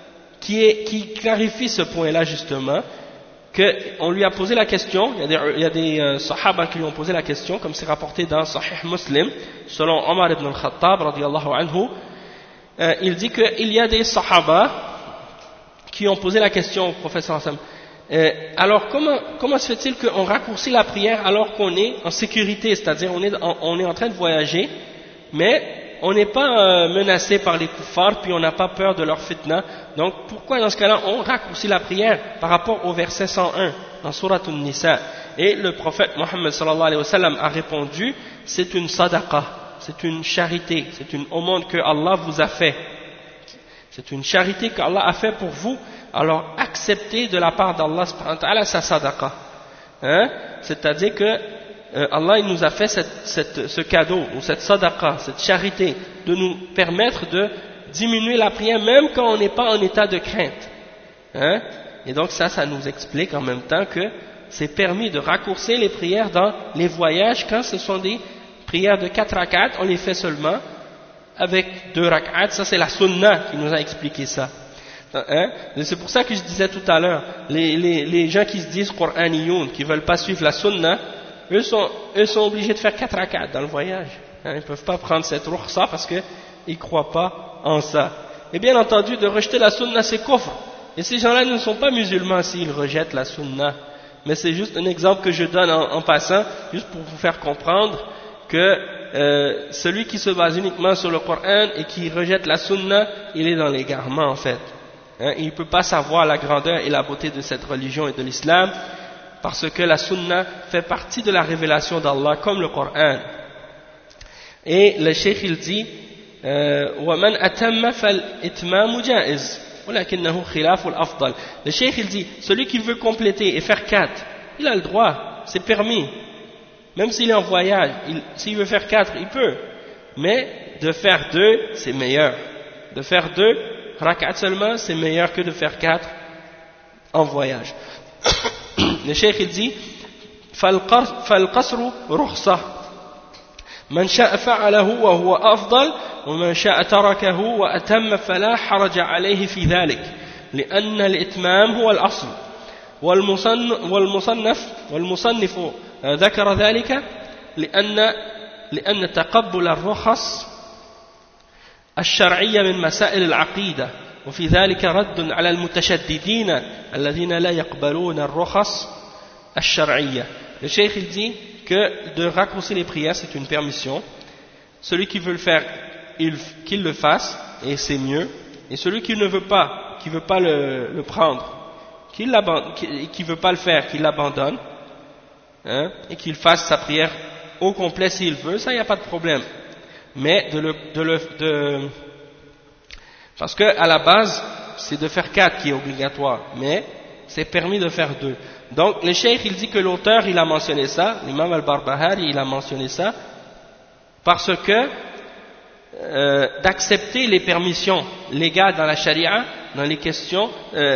qui clarifie ce point-là justement, qu'on lui a posé la question, il y a des sahaba qui lui ont posé la question, comme c'est rapporté dans Sahih Muslim, selon Omar ibn al-Khattab, radiyallahu anhu, il dit qu'il y a des sahaba qui ont posé la question au prophète sallallahu alayhi wa sallam. Alors comment se fait-il qu'on raccourcit la prière alors qu'on est en sécurité, c'est-à-dire on est en train de voyager, mais on n'est pas menacé par les kuffars, puis on n'a pas peur de leur fitna. Donc pourquoi dans ce cas-là on raccourcit la prière par rapport au verset 101 dans Surat An-Nisa? Et le prophète Mohammed sallallahu alayhi wa sallam a répondu, c'est une sadaqa, c'est une charité, c'est une aumône que Allah vous a fait. C'est une charité qu'Allah a fait pour vous, alors acceptez de la part d'Allah subhanahu wa ta'ala sa sadaqa. Hein? C'est-à-dire que Allah il nous a fait ce cadeau, ou cette sadaqa, cette charité, de nous permettre de diminuer la prière même quand on n'est pas en état de crainte. Hein? Et donc ça nous explique en même temps que c'est permis de raccourcir les prières dans les voyages quand ce sont des prières de 4 rak'at, on les fait seulement avec 2 rak'at, ça c'est la sunna qui nous a expliqué ça. Hein? C'est pour ça que je disais tout à l'heure, les gens qui se disent Qur'aniyoun, qui ne veulent pas suivre la sunna, eux sont obligés de faire 4 rak'at dans le voyage. Hein? Ils ne peuvent pas prendre cette rukhsa parce qu'ils ne croient pas en ça. Et bien entendu, de rejeter la sunna, c'est kufr. Et ces gens-là ne sont pas musulmans s'ils rejettent la sunna. Mais c'est juste un exemple que je donne en passant, juste pour vous faire comprendre que celui qui se base uniquement sur le Coran et qui rejette la sunna, il est dans l'égarement en fait. Hein? Il ne peut pas savoir la grandeur et la beauté de cette religion et de l'islam, parce que la sunna fait partie de la révélation d'Allah comme le Coran. Et le cheikh il dit وَمَنْ أَتَمَّ فَالْإِتْمَامُ جَائِزٌ وَلَكِنَّهُ خِلَافُ الْأَفْضَلِ. Le cheikh il dit, celui qui veut compléter et faire 4, il a le droit, c'est permis. Même s'il est en voyage, s'il veut faire 4, il peut. Mais de faire 2, c'est meilleur. De faire 2 rak'at seulement, c'est meilleur que de faire 4 en voyage. Le cheikh il dit فالقصر رخصة من شاء فعله وهو أفضل ومن شاء تركه وأتم فلا حرج عليه في ذلك لأن الإتمام هو الأصل والمصنف ذكر ذلك لأن تقبل الرخص الشرعية من مسائل العقيدة وفي ذلك رد على المتشددين الذين لا يقبلون الرخص الشرعية. Le cheikh il dit que de raccourcir les prières c'est une permission. Celui qui veut le faire, qu'il le fasse et c'est mieux. Et celui qui ne veut pas, qui veut pas le prendre, qui veut pas le faire, qu'il l'abandonne, hein, et qu'il fasse sa prière au complet s'il veut, ça il n'y a pas de problème. Mais Parce que à la base, c'est de faire 4 qui est obligatoire, mais c'est permis de faire 2. Donc le cheikh il dit que l'auteur il a mentionné ça, l'imam al-Barbahari il a mentionné ça, parce que d'accepter les permissions légales dans la charia, dans les questions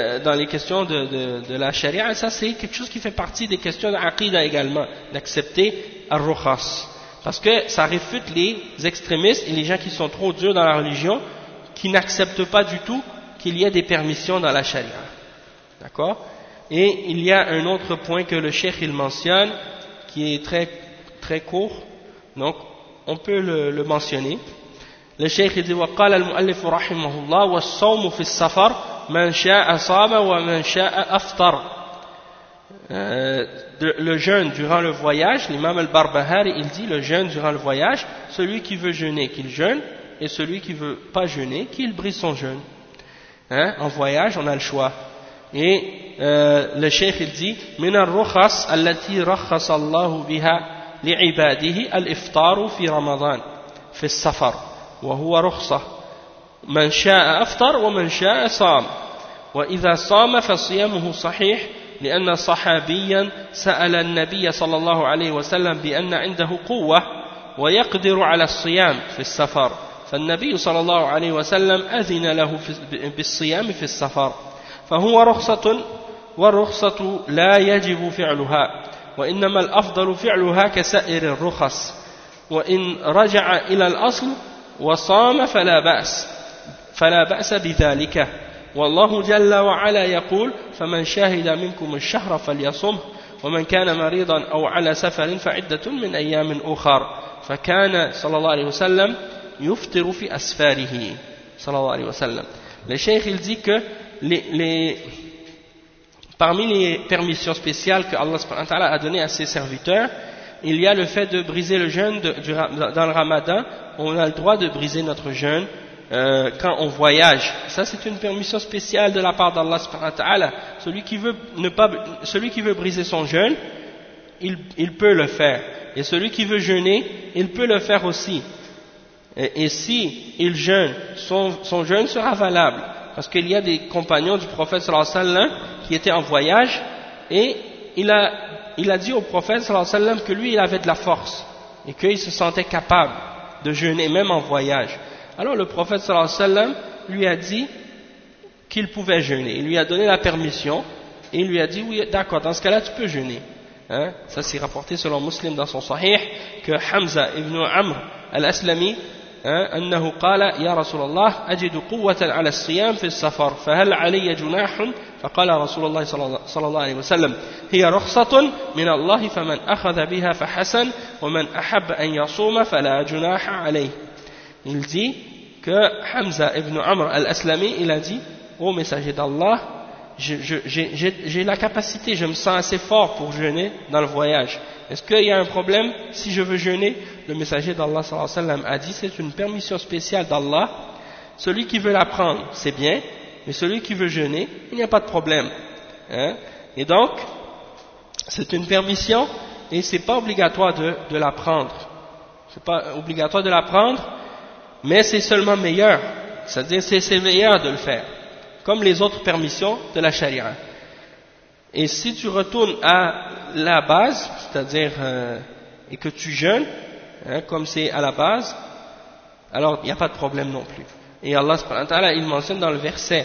de la charia, ça c'est quelque chose qui fait partie des questions d'aqida également, d'accepter ar-rukhas. Parce que ça réfute les extrémistes et les gens qui sont trop durs dans la religion, qui n'acceptent pas du tout qu'il y ait des permissions dans la charia. D'accord? Et il y a un autre point que le cheikh il mentionne, qui est très, très court, donc on peut le mentionner. Le cheikh il dit وقال المؤلف رحمه الله والصوم في السفر من شاء صام ومن شاء أفطر. Le jeûne durant le voyage, l'imam al-Barbahari il dit le jeûne durant le voyage, celui qui veut jeûner qu'il jeûne, et celui qui veut pas jeûner qu'il brise son jeûne. En voyage on a le choix. Et le cheikh il dit من الرخص التي رخص الله بها لعباده الإفطار في رمضان في السفر وهو رخصة من شاء أفطر ومن شاء صام وإذا صام فصيامه صحيح لأن صحابيا سأل النبي صلى الله عليه وسلم بأن عنده قوة ويقدر على الصيام في السفر فالنبي صلى الله عليه وسلم أذن له بالصيام في السفر فهو رخصة والرخصة لا يجب فعلها وإنما الأفضل فعلها كسائر الرخص وإن رجع إلى الأصل وصام فلا بأس بذلك والله جل وعلا يقول فمن شهد منكم الشهر فليصمه ومن كان مريضا أو على سفر فعدة من أيام أخر فكان صلى الله عليه وسلم يفطر في أسفاره صلى الله عليه وسلم. Le cheikh il dit que parmi les permissions spéciales que Allah subhanahu wa ta'ala a données à ses serviteurs, il y a le fait de briser le jeûne dans le ramadan. On a le droit de briser notre jeûne quand on voyage. Ça c'est une permission spéciale de la part d'Allah subhanahu wa ta'ala. Celui qui veut briser son jeûne, il peut le faire. Et celui qui veut jeûner, il peut le faire aussi. Et si il jeûne, son jeûne sera valable. Parce qu'il y a des compagnons du prophète sallallahu alayhi wa sallam qui étaient en voyage et il a dit au prophète sallallahu alayhi wa sallam que lui il avait de la force et qu'il se sentait capable de jeûner même en voyage. Alors le prophète sallallahu alayhi wa sallam lui a dit qu'il pouvait jeûner. Il lui a donné la permission et il lui a dit oui d'accord, dans ce cas-là tu peux jeûner. Ça c'est rapporté selon Muslim dans son Sahih que Hamza ibn Amr al-Aslami أنه قال يا رسول الله أجد قوة على الصيام في السفر فهل علي جناح فقال رسول الله صلى الله عليه وسلم هي رخصة من الله فمن أخذ بها فحسن ومن أحب أن يصوم فلا جناح عليه. Il dit que Hamza ibn Amr al-Aslami il a dit ô messager d'Allah j'ai la capacité, je me sens assez fort pour jeûner dans le voyage. Est-ce qu'il y a un problème si je veux jeûner? Le messager d'Allah sallallahu alayhi wa sallam a dit c'est une permission spéciale d'Allah. Celui qui veut la prendre, c'est bien, mais celui qui veut jeûner, il n'y a pas de problème. Et donc, c'est une permission et c'est pas obligatoire de la prendre. C'est pas obligatoire de la prendre, mais c'est seulement meilleur. C'est-à-dire c'est meilleur de le faire, comme les autres permissions de la charia. Et si tu retournes à la base, c'est-à-dire et que tu jeûnes, comme c'est à la base, alors il n'y a pas de problème non plus. Et Allah subhanahu wa ta'ala il mentionne dans le verset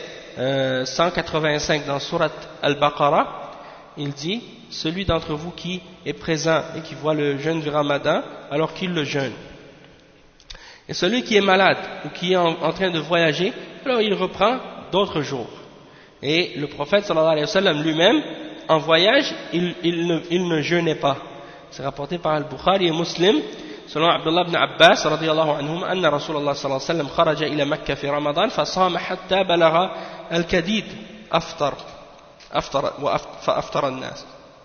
185 dans Surat Al-Baqarah, il dit celui d'entre vous qui est présent et qui voit le jeûne du Ramadan alors qu'il le jeûne. Et celui qui est malade ou qui est en train de voyager, alors il reprend d'autres jours. Et le prophète sallallahu alayhi wa sallam lui-même, en voyage, il ne jeûnait pas. C'est rapporté par Al-Bukhari et Muslim, selon Abdullah ibn Abbas radiyallahu anhum, anna Rasulullah sallallahu alayhi wa sallam kharaja ila Makkah fi Ramadan, fasama hatta balagha al-kadid, fa'aftara al-nas.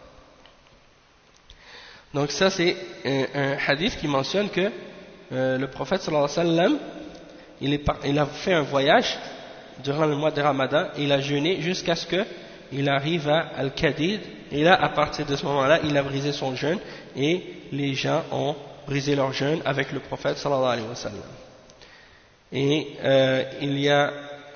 Donc ça c'est un hadith qui mentionne que le prophète sallallahu alayhi wa sallam, il a fait un voyage durant le mois de Ramadan, il a jeûné jusqu'à ce qu'il arrive à Al-Kadid, et là, à partir de ce moment-là, il a brisé son jeûne, et les gens ont brisé leur jeûne avec le prophète sallallahu alayhi wa sallam. Et il y a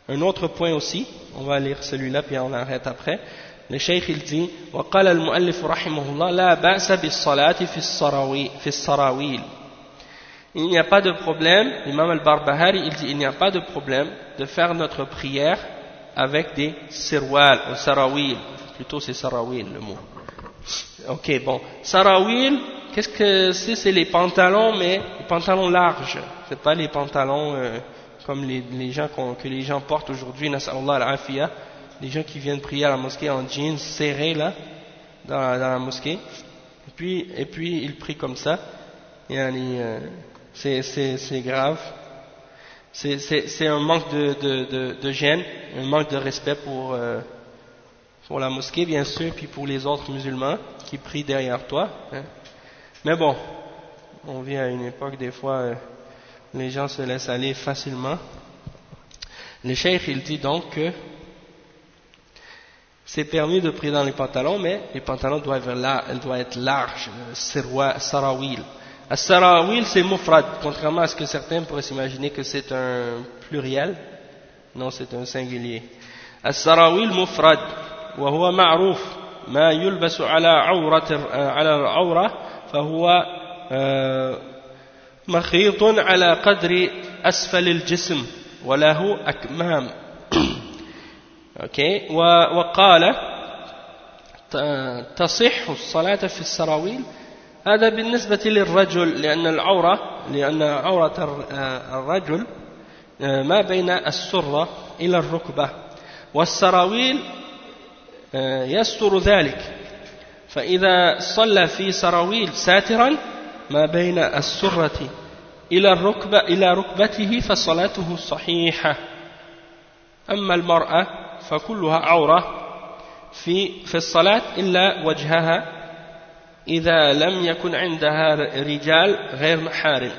Un autre point aussi, on va lire celui-là puis on arrête après. Le cheikh il dit وقال المؤلف رحمه الله لا بأس بالصلاة في السراويل. Il n'y a pas de problème, l'imam al-Barbahari il dit il n'y a pas de problème de faire notre prière avec des sirwal ou sarawil, plutôt c'est sarawil le mot. Ok, bon, sarawil, qu'est-ce que c'est les pantalons, mais les pantalons larges, c'est pas les pantalons comme les gens que les gens portent aujourd'hui, nas'allah al-afiyah, les gens qui viennent prier à la mosquée en jeans serrés là, dans la mosquée, et puis ils prient comme ça, c'est grave, c'est un manque de gêne, un manque de respect pour la mosquée bien sûr, puis pour les autres musulmans qui prient derrière toi, hein. Mais bon, on vit à une époque des fois les gens se laissent aller facilement. Le cheikh il dit donc que c'est permis de prier dans les pantalons, mais les pantalons doivent être larges, sarawil. As-sarawil c'est mufrad, contrairement à ce que certains pourraient s'imaginer que c'est un pluriel. Non, c'est un singulier. As-sarawil mufrad, wa huwa ma'ruf, ma yulbasu ala al-awra, فهو مخيط على قدر أسفل الجسم وله أكمام. okay. وقال تصح الصلاة في السراويل هذا بالنسبة للرجل لأن عورة الرجل ما بين السرة إلى الركبة والسراويل يستر ذلك فإذا صلى في سراويل ساترا ما بين السرة إلى ركبته فصلاته صحيحة أما المرأة فكلها عورة في الصلاة إلا وجهها إذا لم يكن عندها رجال غير محارم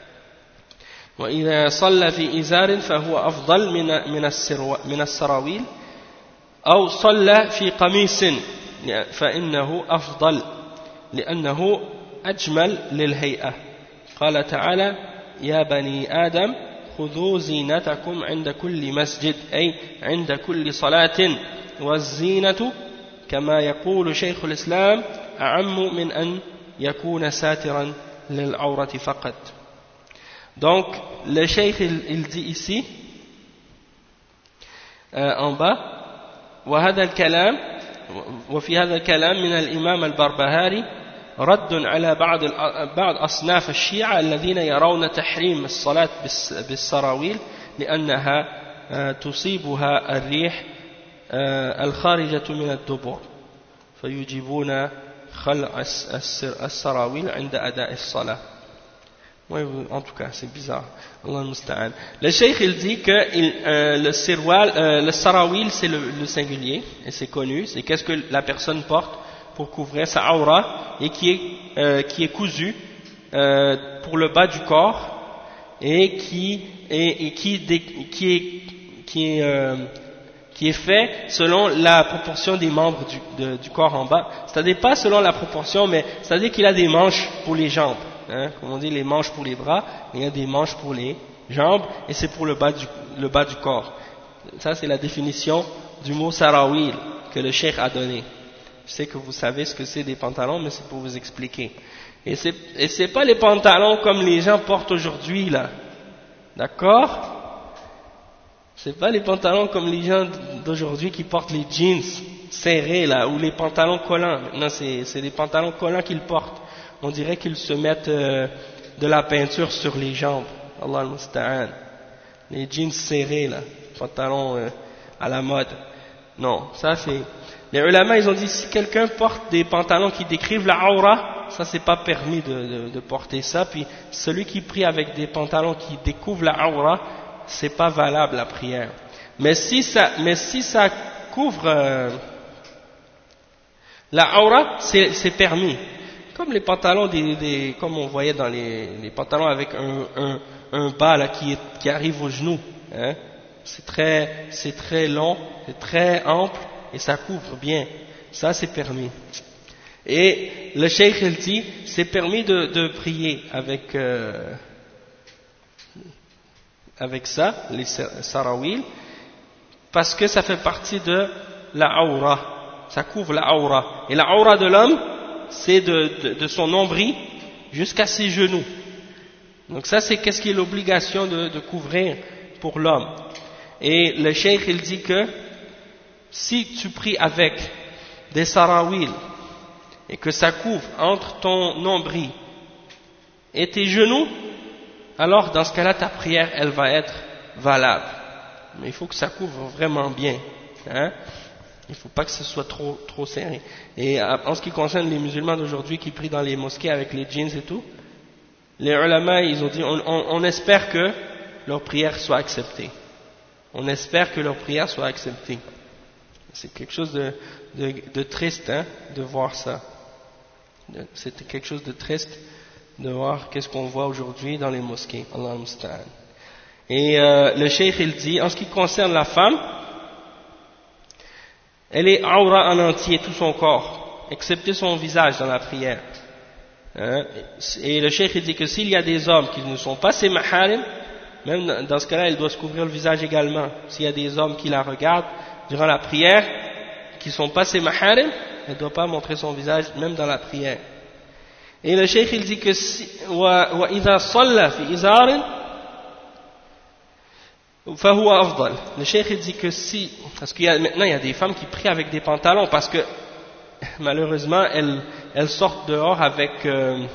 وإذا صلى في إزار فهو أفضل من السراويل أو صلى في قميص فإنه أفضل لأنه أجمل للهيئة قال تعالى يا بني آدم خذوا زينتكم عند كل مسجد أي عند كل صلاة والزينة كما يقول شيخ الإسلام أعم من أن يكون ساترا للعورة فقط. Donc le cheikh il dit ici en bas وهذا الكلام وفي هذا الكلام من الإمام البربهاري رد على بعض أصناف الشيعة الذين يرون تحريم الصلاة بالسراويل لأنها تصيبها الريح الخارجة من الدبر فيجيبون خلع السراويل عند أداء الصلاة. Oui, en tout cas, c'est bizarre. Allah al-Musta'an. Le cheikh il dit que le sarawil c'est le singulier, et c'est connu, c'est qu'est-ce que la personne porte pour couvrir sa aura et qui est cousu pour le bas du corps et qui est fait selon la proportion des membres du corps en bas. C'est-à-dire pas selon la proportion, mais c'est-à-dire qu'il a des manches pour les jambes. Hein, comme on dit les manches pour les bras, il y a des manches pour les jambes et c'est pour le bas du corps. Ça c'est la définition du mot sarawil que le cheikh a donné. Je sais que vous savez ce que c'est des pantalons, mais c'est pour vous expliquer. Et c'est pas les pantalons comme les gens portent aujourd'hui là, d'accord? C'est pas les pantalons comme les gens d'aujourd'hui qui portent les jeans serrés là ou les pantalons collants. Non, c'est les pantalons collants qu'ils portent. On dirait qu'ils se mettent de la peinture sur les jambes. Allah al-Musta'an. Les jeans serrés là, pantalons à la mode. Non, ça c'est... Les ulama ils ont dit si quelqu'un porte des pantalons qui décrivent la aura, ça c'est pas permis de porter ça. Puis celui qui prie avec des pantalons qui découvrent la aura, c'est pas valable la prière. Mais si ça couvre la aura, c'est permis. Comme les pantalons comme on voyait dans les pantalons avec un bas là qui arrive au genou, hein. C'est très long, c'est très ample et ça couvre bien. Ça c'est permis. Et le cheikh il dit c'est permis de prier avec ça, les sarawil, parce que ça fait partie de la aura, ça couvre la aura. Et la aura de l'homme, c'est de son nombril jusqu'à ses genoux. Donc ça, c'est qu'est-ce qui est l'obligation de couvrir pour l'homme. Et le cheikh, il dit que si tu pries avec des sarawil et que ça couvre entre ton nombril et tes genoux, alors dans ce cas-là, ta prière, elle va être valable. Mais il faut que ça couvre vraiment bien. Hein? Il ne faut pas que ce soit trop serré. Et en ce qui concerne les musulmans d'aujourd'hui qui prient dans les mosquées avec les jeans et tout, les ulama, ils ont dit, on espère que leur prière soit acceptée. On espère que leur prière soit acceptée. C'est quelque chose de triste, hein, de voir ça. C'est quelque chose de triste de voir qu'est-ce qu'on voit aujourd'hui dans les mosquées. Allah musta'an. Et le cheikh, il dit, en ce qui concerne la femme, elle est aura en entier, tout son corps, excepté son visage dans la prière. Et le cheikh, il dit que s'il y a des hommes qui ne sont pas ses maharim, même dans ce cas-là, elle doit se couvrir le visage également. S'il y a des hommes qui la regardent durant la prière, qui ne sont pas ses maharim, elle ne doit pas montrer son visage, même dans la prière. Et le cheikh, il dit que si, وَإِذَا صَلَّى فِي إِزَارٍ فَهُوَ أَفْضَلِ. Le cheikh, il dit que si, parce qu'il y a, maintenant il y a des femmes qui prient avec des pantalons, parce que malheureusement elles sortent dehors avec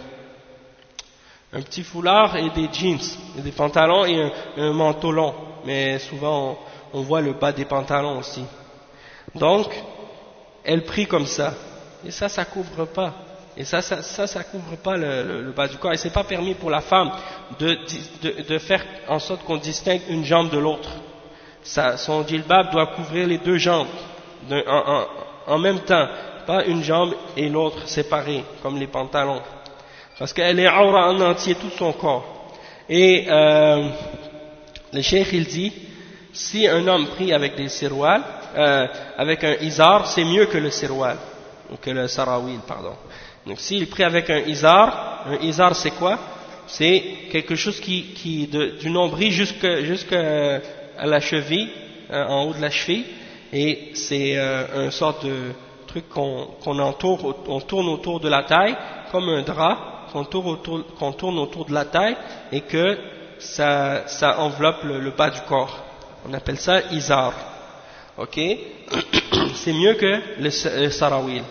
un petit foulard et des jeans, et des pantalons et un manteau long, mais souvent on voit le bas des pantalons aussi. Donc elles prient comme ça, et ça couvre pas. Et ça couvre pas le bas du corps. Et c'est pas permis pour la femme de faire en sorte qu'on distingue une jambe de l'autre. Son djilbab doit couvrir les deux jambes en même temps, pas une jambe et l'autre séparée, comme les pantalons. Parce qu'elle est aura en entier, tout son corps. Et le cheikh, il dit, si un homme prie avec des sirwal, avec un izar, c'est mieux que le sirwal, ou que le sarawil, pardon. Donc s'il prie avec un izar c'est quoi? C'est quelque chose qui du nombril jusqu'à la cheville, en haut de la cheville, et c'est une sorte de truc on tourne autour de la taille, comme un drap, qu'on tourne autour de la taille, et que ça enveloppe le bas du corps. On appelle ça izar. Ok? C'est mieux que le sarawil.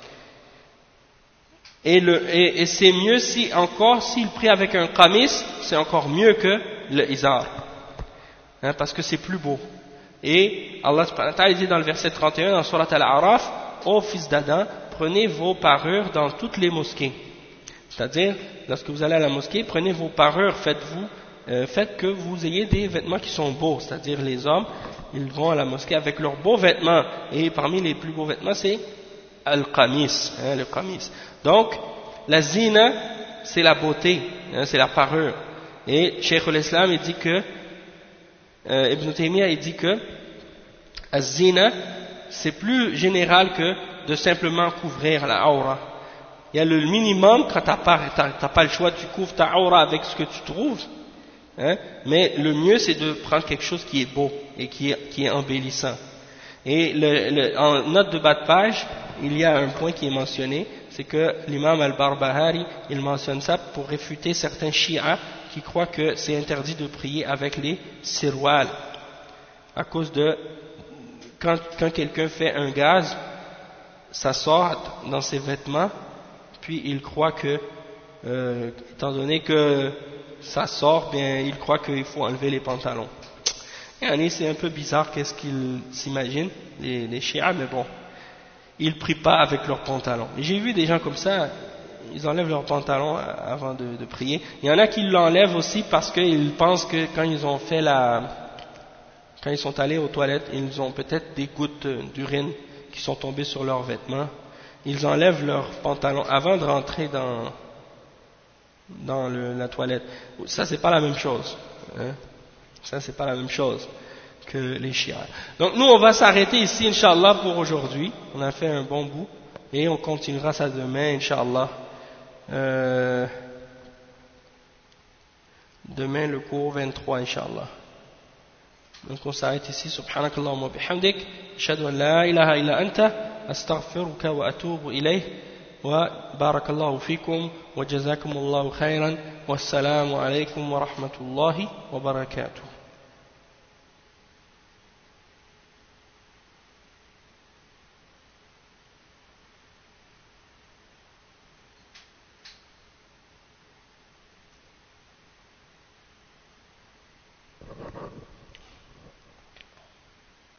Et c'est mieux s'il prie avec un qamis, c'est encore mieux que le izar. Hein, parce que c'est plus beau. Et Allah subhanahu wa ta'ala dit dans le verset 31 dans Surat Al-A'raf, ô fils d'Adam, prenez vos parures dans toutes les mosquées. C'est-à-dire, lorsque vous allez à la mosquée, prenez vos parures, faites que vous ayez des vêtements qui sont beaux. C'est-à-dire, les hommes, ils vont à la mosquée avec leurs beaux vêtements. Et parmi les plus beaux vêtements, c'est Al-Qamis, le Qamis. Donc, la zina, c'est la beauté, c'est la parure. Et Cheikh al-Islam, il dit que, Ibn Taymiyyah, il dit que, az-zina, c'est plus général que de simplement couvrir la aura. Il y a le minimum, quand t'as pas le choix, tu couvres ta aura avec ce que tu trouves, hein, mais le mieux, c'est de prendre quelque chose qui est beau et qui est embellissant. Et en note de bas de page, il y a un point qui est mentionné, c'est que l'imam al-Barbahari, il mentionne ça pour réfuter certains chiites qui croient que c'est interdit de prier avec les sirwal. À cause de, quand quelqu'un fait un gaz, ça sort dans ses vêtements, puis il croit que, étant donné que ça sort, bien, il croit qu'il faut enlever les pantalons. Et c'est un peu bizarre qu'est-ce qu'ils s'imaginent, les chiites, mais bon. Ils prient pas avec leurs pantalons. Et j'ai vu des gens comme ça, ils enlèvent leurs pantalons avant de prier. Il y en a qui l'enlèvent aussi parce qu'ils pensent que quand ils sont allés aux toilettes, ils ont peut-être des gouttes d'urine qui sont tombées sur leurs vêtements. Ils enlèvent leurs pantalons avant de rentrer dans la toilette. Ça, c'est pas la même chose. Hein? Ça, c'est pas la même chose que les chiites. Donc nous on va s'arrêter ici Inch'Allah pour aujourd'hui, on a fait un bon bout et on continuera ça demain Inch'Allah. Demain le cours 23 Inch'Allah. Donc on s'arrête ici. Subhanakallahumma wa bihamdik. Ashhadu an la ilaha illa anta. Astaghfiruka wa atubu ilayh. Wa barakallahu fikum. Wa jazakumullahu khayran. Wassalamu alaykum wa rahmatullahi wa barakatuh.